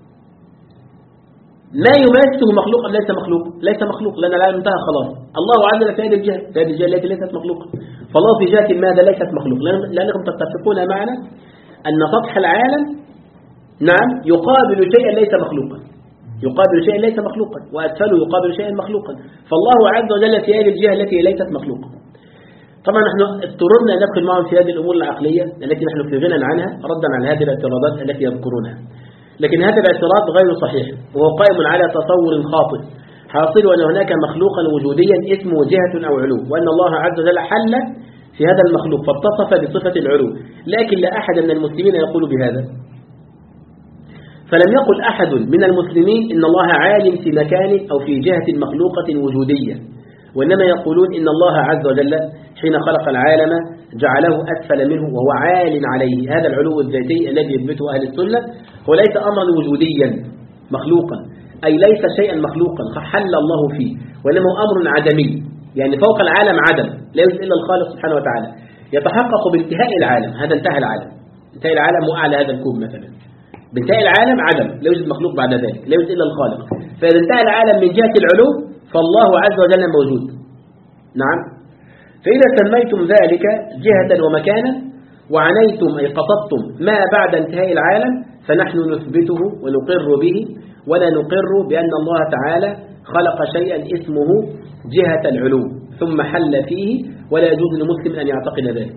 لا يماسه مخلوق أم ليس مخلوق؟ ليس مخلوق، لأن العالم انتهى خلاص. الله عز وجل في هذه الجهة، في هذه الجهة التي ليست مخلوقة. فالله في جهة ماذا؟ ليست مخلوق، لأنكم تتفقون معنا أن سطح العالم نعم يقابل شيئا ليس مخلوقا، يقابل شيئا ليس مخلوقا، وأسفله يقابل شيئا مخلوقا. فالله عز وجل في هذه الجهة التي ليست مخلوقة. طبعا نحن اضطررنا أن ندخل معهم في هذه الأمور العقلية التي نحن في غنى عنها ردا على هذه الاعتراضات التي يذكرونها، لكن هذا الاعتراض غير صحيح، وهو قائم على تصور خاطئ حاصل أن هناك مخلوقا وجوديا اسمه جهة أو علو، وأن الله عز وجل حل في هذا المخلوق فاتصف بصفة العلو، لكن لا أحد من المسلمين يقول بهذا. فلم يقل أحد من المسلمين إن الله عالم في مكان أو في جهة مخلوقة وجودية، وإنما يقولون إن الله عز وجل حين خلق العالم جعله أسفل منه وهو عال عليه. هذا العلو الذاتي الذي يثبته أهل السنة هو ليس أمرا وجوديا مخلوقا، أي ليس شيئا مخلوقا حل الله فيه، وإنما هو أمر عدمي، يعني فوق العالم عدم لا يوجد إلا الخالق سبحانه وتعالى، يتحقق بانتهاء العالم. هذا انتهى العالم، انتهى العالم وأعلى هذا الكوب مثلا، بانتهاء العالم عدم لا يوجد مخلوق بعد ذلك، لا يوجد إلا الخالق. فإذا انتهى العالم من جهة العلو فالله عز وجل موجود. نعم. فإذا سميتم ذلك جهة ومكانا وعنيتم أي قصدتم ما بعد انتهاء العالم فنحن نثبته ونقر به، ولا نقر بأن الله تعالى خلق شيئا اسمه جهة العلو ثم حل فيه، ولا يجوز لمسلم أن يعتقد ذلك.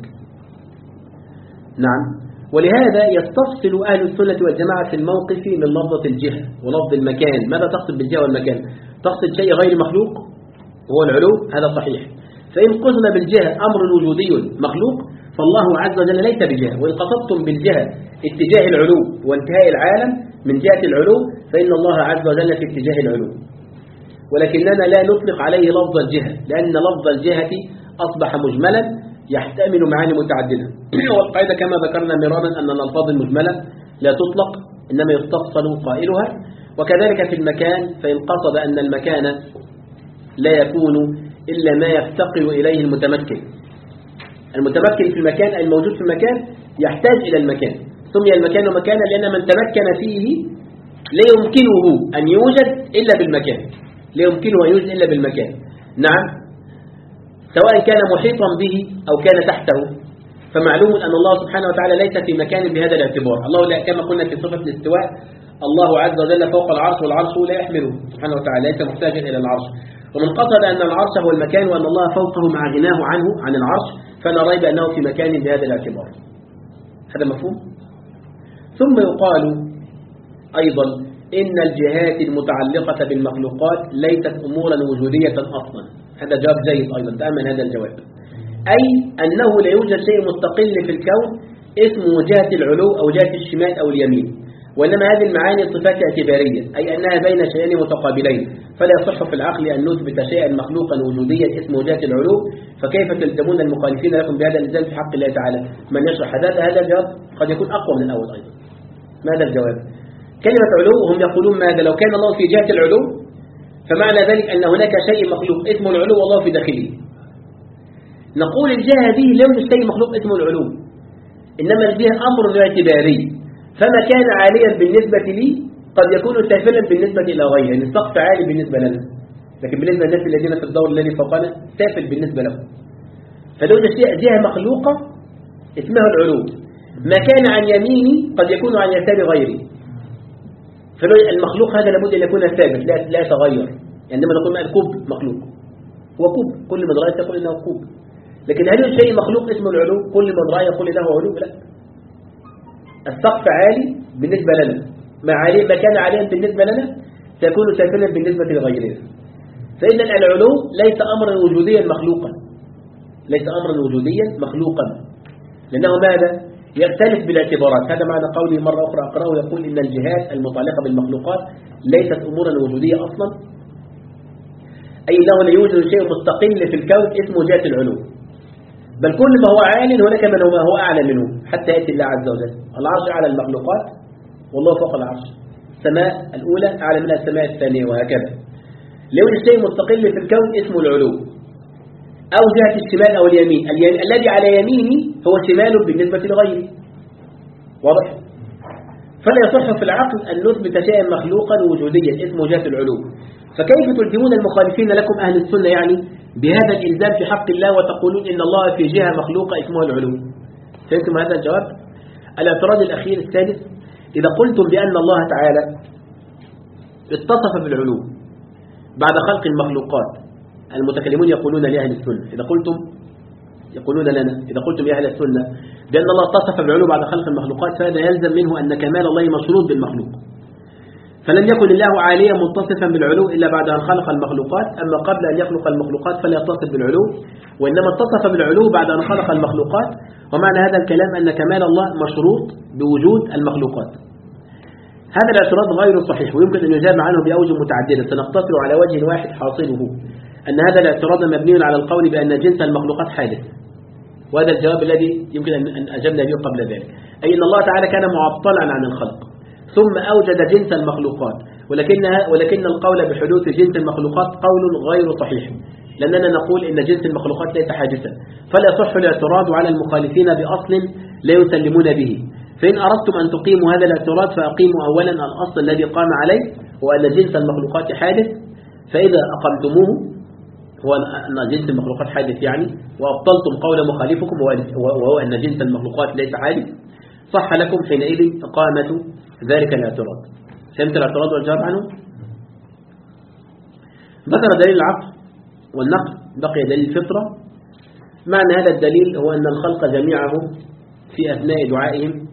نعم. ولهذا يستفصل أهل السنة والجماعة في الموقف من لفظة الجهة ولفظ المكان. ماذا تقصد بالجهة والمكان؟ تقصد شيء غير مخلوق وهو العلو، هذا صحيح. فإن قصد بالجهة أمر وجودي مخلوق فالله عز وجل ليس بجهة، وإن قصدتم بالجهة اتجاه العلو وانتهاء العالم من جهة العلو فإن الله عز وجل في اتجاه العلو، ولكننا لا نطلق عليه لفظ الجهة، لأن لفظ الجهة أصبح مجملا يحتمل معاني متعددة. والقاعدة كما ذكرنا مرارا أن الألفاظ المجملة لا تطلق، إنما يستفصل قائلها. وكذلك في المكان، فإن قصد أن المكان لا يكون إلا ما يفتقر إليه المتمكن، المتمكن في المكان أي الموجود في المكان يحتاج إلى المكان، سمي المكان مكانا لأن من تمكن فيه لا يمكنه أن يوجد إلا بالمكان، لا يمكنه أن يوجد إلا بالمكان. نعم، سواء كان محيطا به أو كان تحته، فمعلوم أن الله سبحانه وتعالى ليس في مكان بهذا الاعتبار. الله لا كما قلنا في صفة الاستواء، الله عز وجل فوق العرش والعرش لا يحمله سبحانه وتعالى، ليس محتاجا إلى العرش. ومن قصد أن العرش هو المكان وأن الله فوقه مع غناه عنه عن العرش فلا ريب أنه في مكان بهذا الاعتبار. هذا مفهوم؟ ثم يقال أيضا إن الجهات المتعلقة بالمخلوقات ليست أمورا وجودية أصلا. هذا جواب جيد أيضا، تأمل هذا الجواب. أي أنه لا يوجد شيء مستقل في الكون اسمه جهة العلو أو جهة الشمال أو اليمين، وإنما هذه المعاني صفات اعتبارية، أي أنها بين شيئين متقابلين، فلا يصح في العقل أن نثبت شيئا مخلوقا وجوديا اسمه جهة العلو، فكيف تلزمون المخالفين لكم بهذا الإلزام في حق الله تعالى؟ من يشرح هذا هذا الجواب قد يكون أقوى من الأول أيضا. ماذا الجواب؟ كلمة علو هم يقولون ماذا؟ لو كان الله في جهة العلو فمعنى ذلك أن هناك شيء مخلوق اسمه العلو والله في داخله. نقول الجهة هذه لا يوجد شيء مخلوق اسمه العلو، إنما الجهة أمر اعتباري، فما كان عاليا بالنسبة لي قد يكون سافلا بالنسبة إلى غيره، يعني السقف عالي بالنسبة لنا، لكن بالنسبة للناس الذين في الدور الذي فوقنا سافل بالنسبة لهم. فلو يوجد جهة مخلوقة اسمها العلو، ما كان عن يميني قد يكون عن يسار غيري. فالمخلوق هذا لابد أن يكون ثابت لا لا يتغير. يعني عندما نقول الكوب مخلوق هو كوب، كل من رأى يقول إنه كوب، لكن هل يوجد شيء مخلوق اسمه العلو كل من رأى يقول له علو؟ لا. السقف عالي بالنسبة لنا، ما عالي ما كان عاليا بالنسبة لنا سيكون سافلا بالنسبة لغيرنا. فإذا العلو ليس أمرا وجوديا مخلوقا، ليس أمرا وجوديا مخلوقا، لأنه ماذا؟ يختلف بالاعتبارات. هذا معنى قولي مرة أخرى أقرأه، يقول إن الجهات المتعلقة بالمخلوقات ليست أمورا وجودية أصلا، أي أنه لا يوجد شيء مستقل في الكون اسمه جهة العلو، بل كل ما هو عال هناك من هو, هو أعلى منه حتى يأتي الله عز وجل. العرش أعلى المخلوقات والله فوق العرش، السماء الأولى أعلى منها السماء الثانية، وهكذا. لا يوجد شيء مستقل في الكون اسمه العلو أو جهة الشمال أو اليمين. اليمين الذي على يميني هو شمال بالنسبة لغيري، واضح؟ فلا يصح في العقل أن نثبت شيئا مخلوقا وجوديا اسمه جهة العلو. فكيف تلزمون المخالفين لكم أهل السنة يعني بهذا الإلزام في حق الله وتقولون إن الله في جهة مخلوقة اسمها العلو؟ فهمتم هذا الجواب؟ الاعتراض الأخير السادس، إذا قلتم بأن الله تعالى اتصف بالعلو بعد خلق المخلوقات، المتكلمون يقولون لأهل السنة، إذا قلتم يقولون لنا إذا قلتم يا أهل السنة بأن الله اتصف بالعلو بعد خلق المخلوقات، فهذا يلزم منه أن كمال الله مشروط بالمخلوق، فلن يكن الله عاليا متصفا بالعلو إلا بعد أن خلق المخلوقات، أما قبل أن يخلق المخلوقات فلا يتصف بالعلو، وإنما اتصف بالعلو بعد أن خلق المخلوقات. ومعنى هذا الكلام أن كمال الله مشروط بوجود المخلوقات. هذا الاعتراض غير صحيح ويمكن أن يجاب عنه بأوجه متعددة، سنقتصر على وجه واحد حاصله أن هذا الاعتراض مبني على القول بأن جنس المخلوقات حادث، وهذا الجواب الذي يمكن أن أجبنا به قبل ذلك، أي أن الله تعالى كان معطلا عن الخلق ثم أوجد جنس المخلوقات، ولكنها ولكن القول بحدوث جنس المخلوقات قول غير صحيح، لأننا نقول إن جنس المخلوقات ليس حادثا، فلا يصح الاعتراض على المخالفين بأصل لا يسلمون به. فإن أردتم أن تقيموا هذا الاعتراض فأقيموا أولا الأصل الذي قام عليه وأن جنس المخلوقات حادث، فإذا أقمتموه هو أن جنس المخلوقات حادث يعني، وأبطلتم قول مخالفكم وهو أن جنس المخلوقات ليس حادث، صح لكم حينئذ إقامة ذلك الاعتراض. فهمت الاعتراض والجواب عنه؟ ذكر دليل العقل والنقل، بقي دليل الفطرة. معنى هذا الدليل هو أن الخلق جميعهم في أثناء دعائهم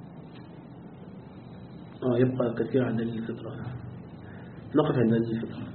آه يبقى كثير عن دليل الفطرة، نقف عند دليل الفطرة.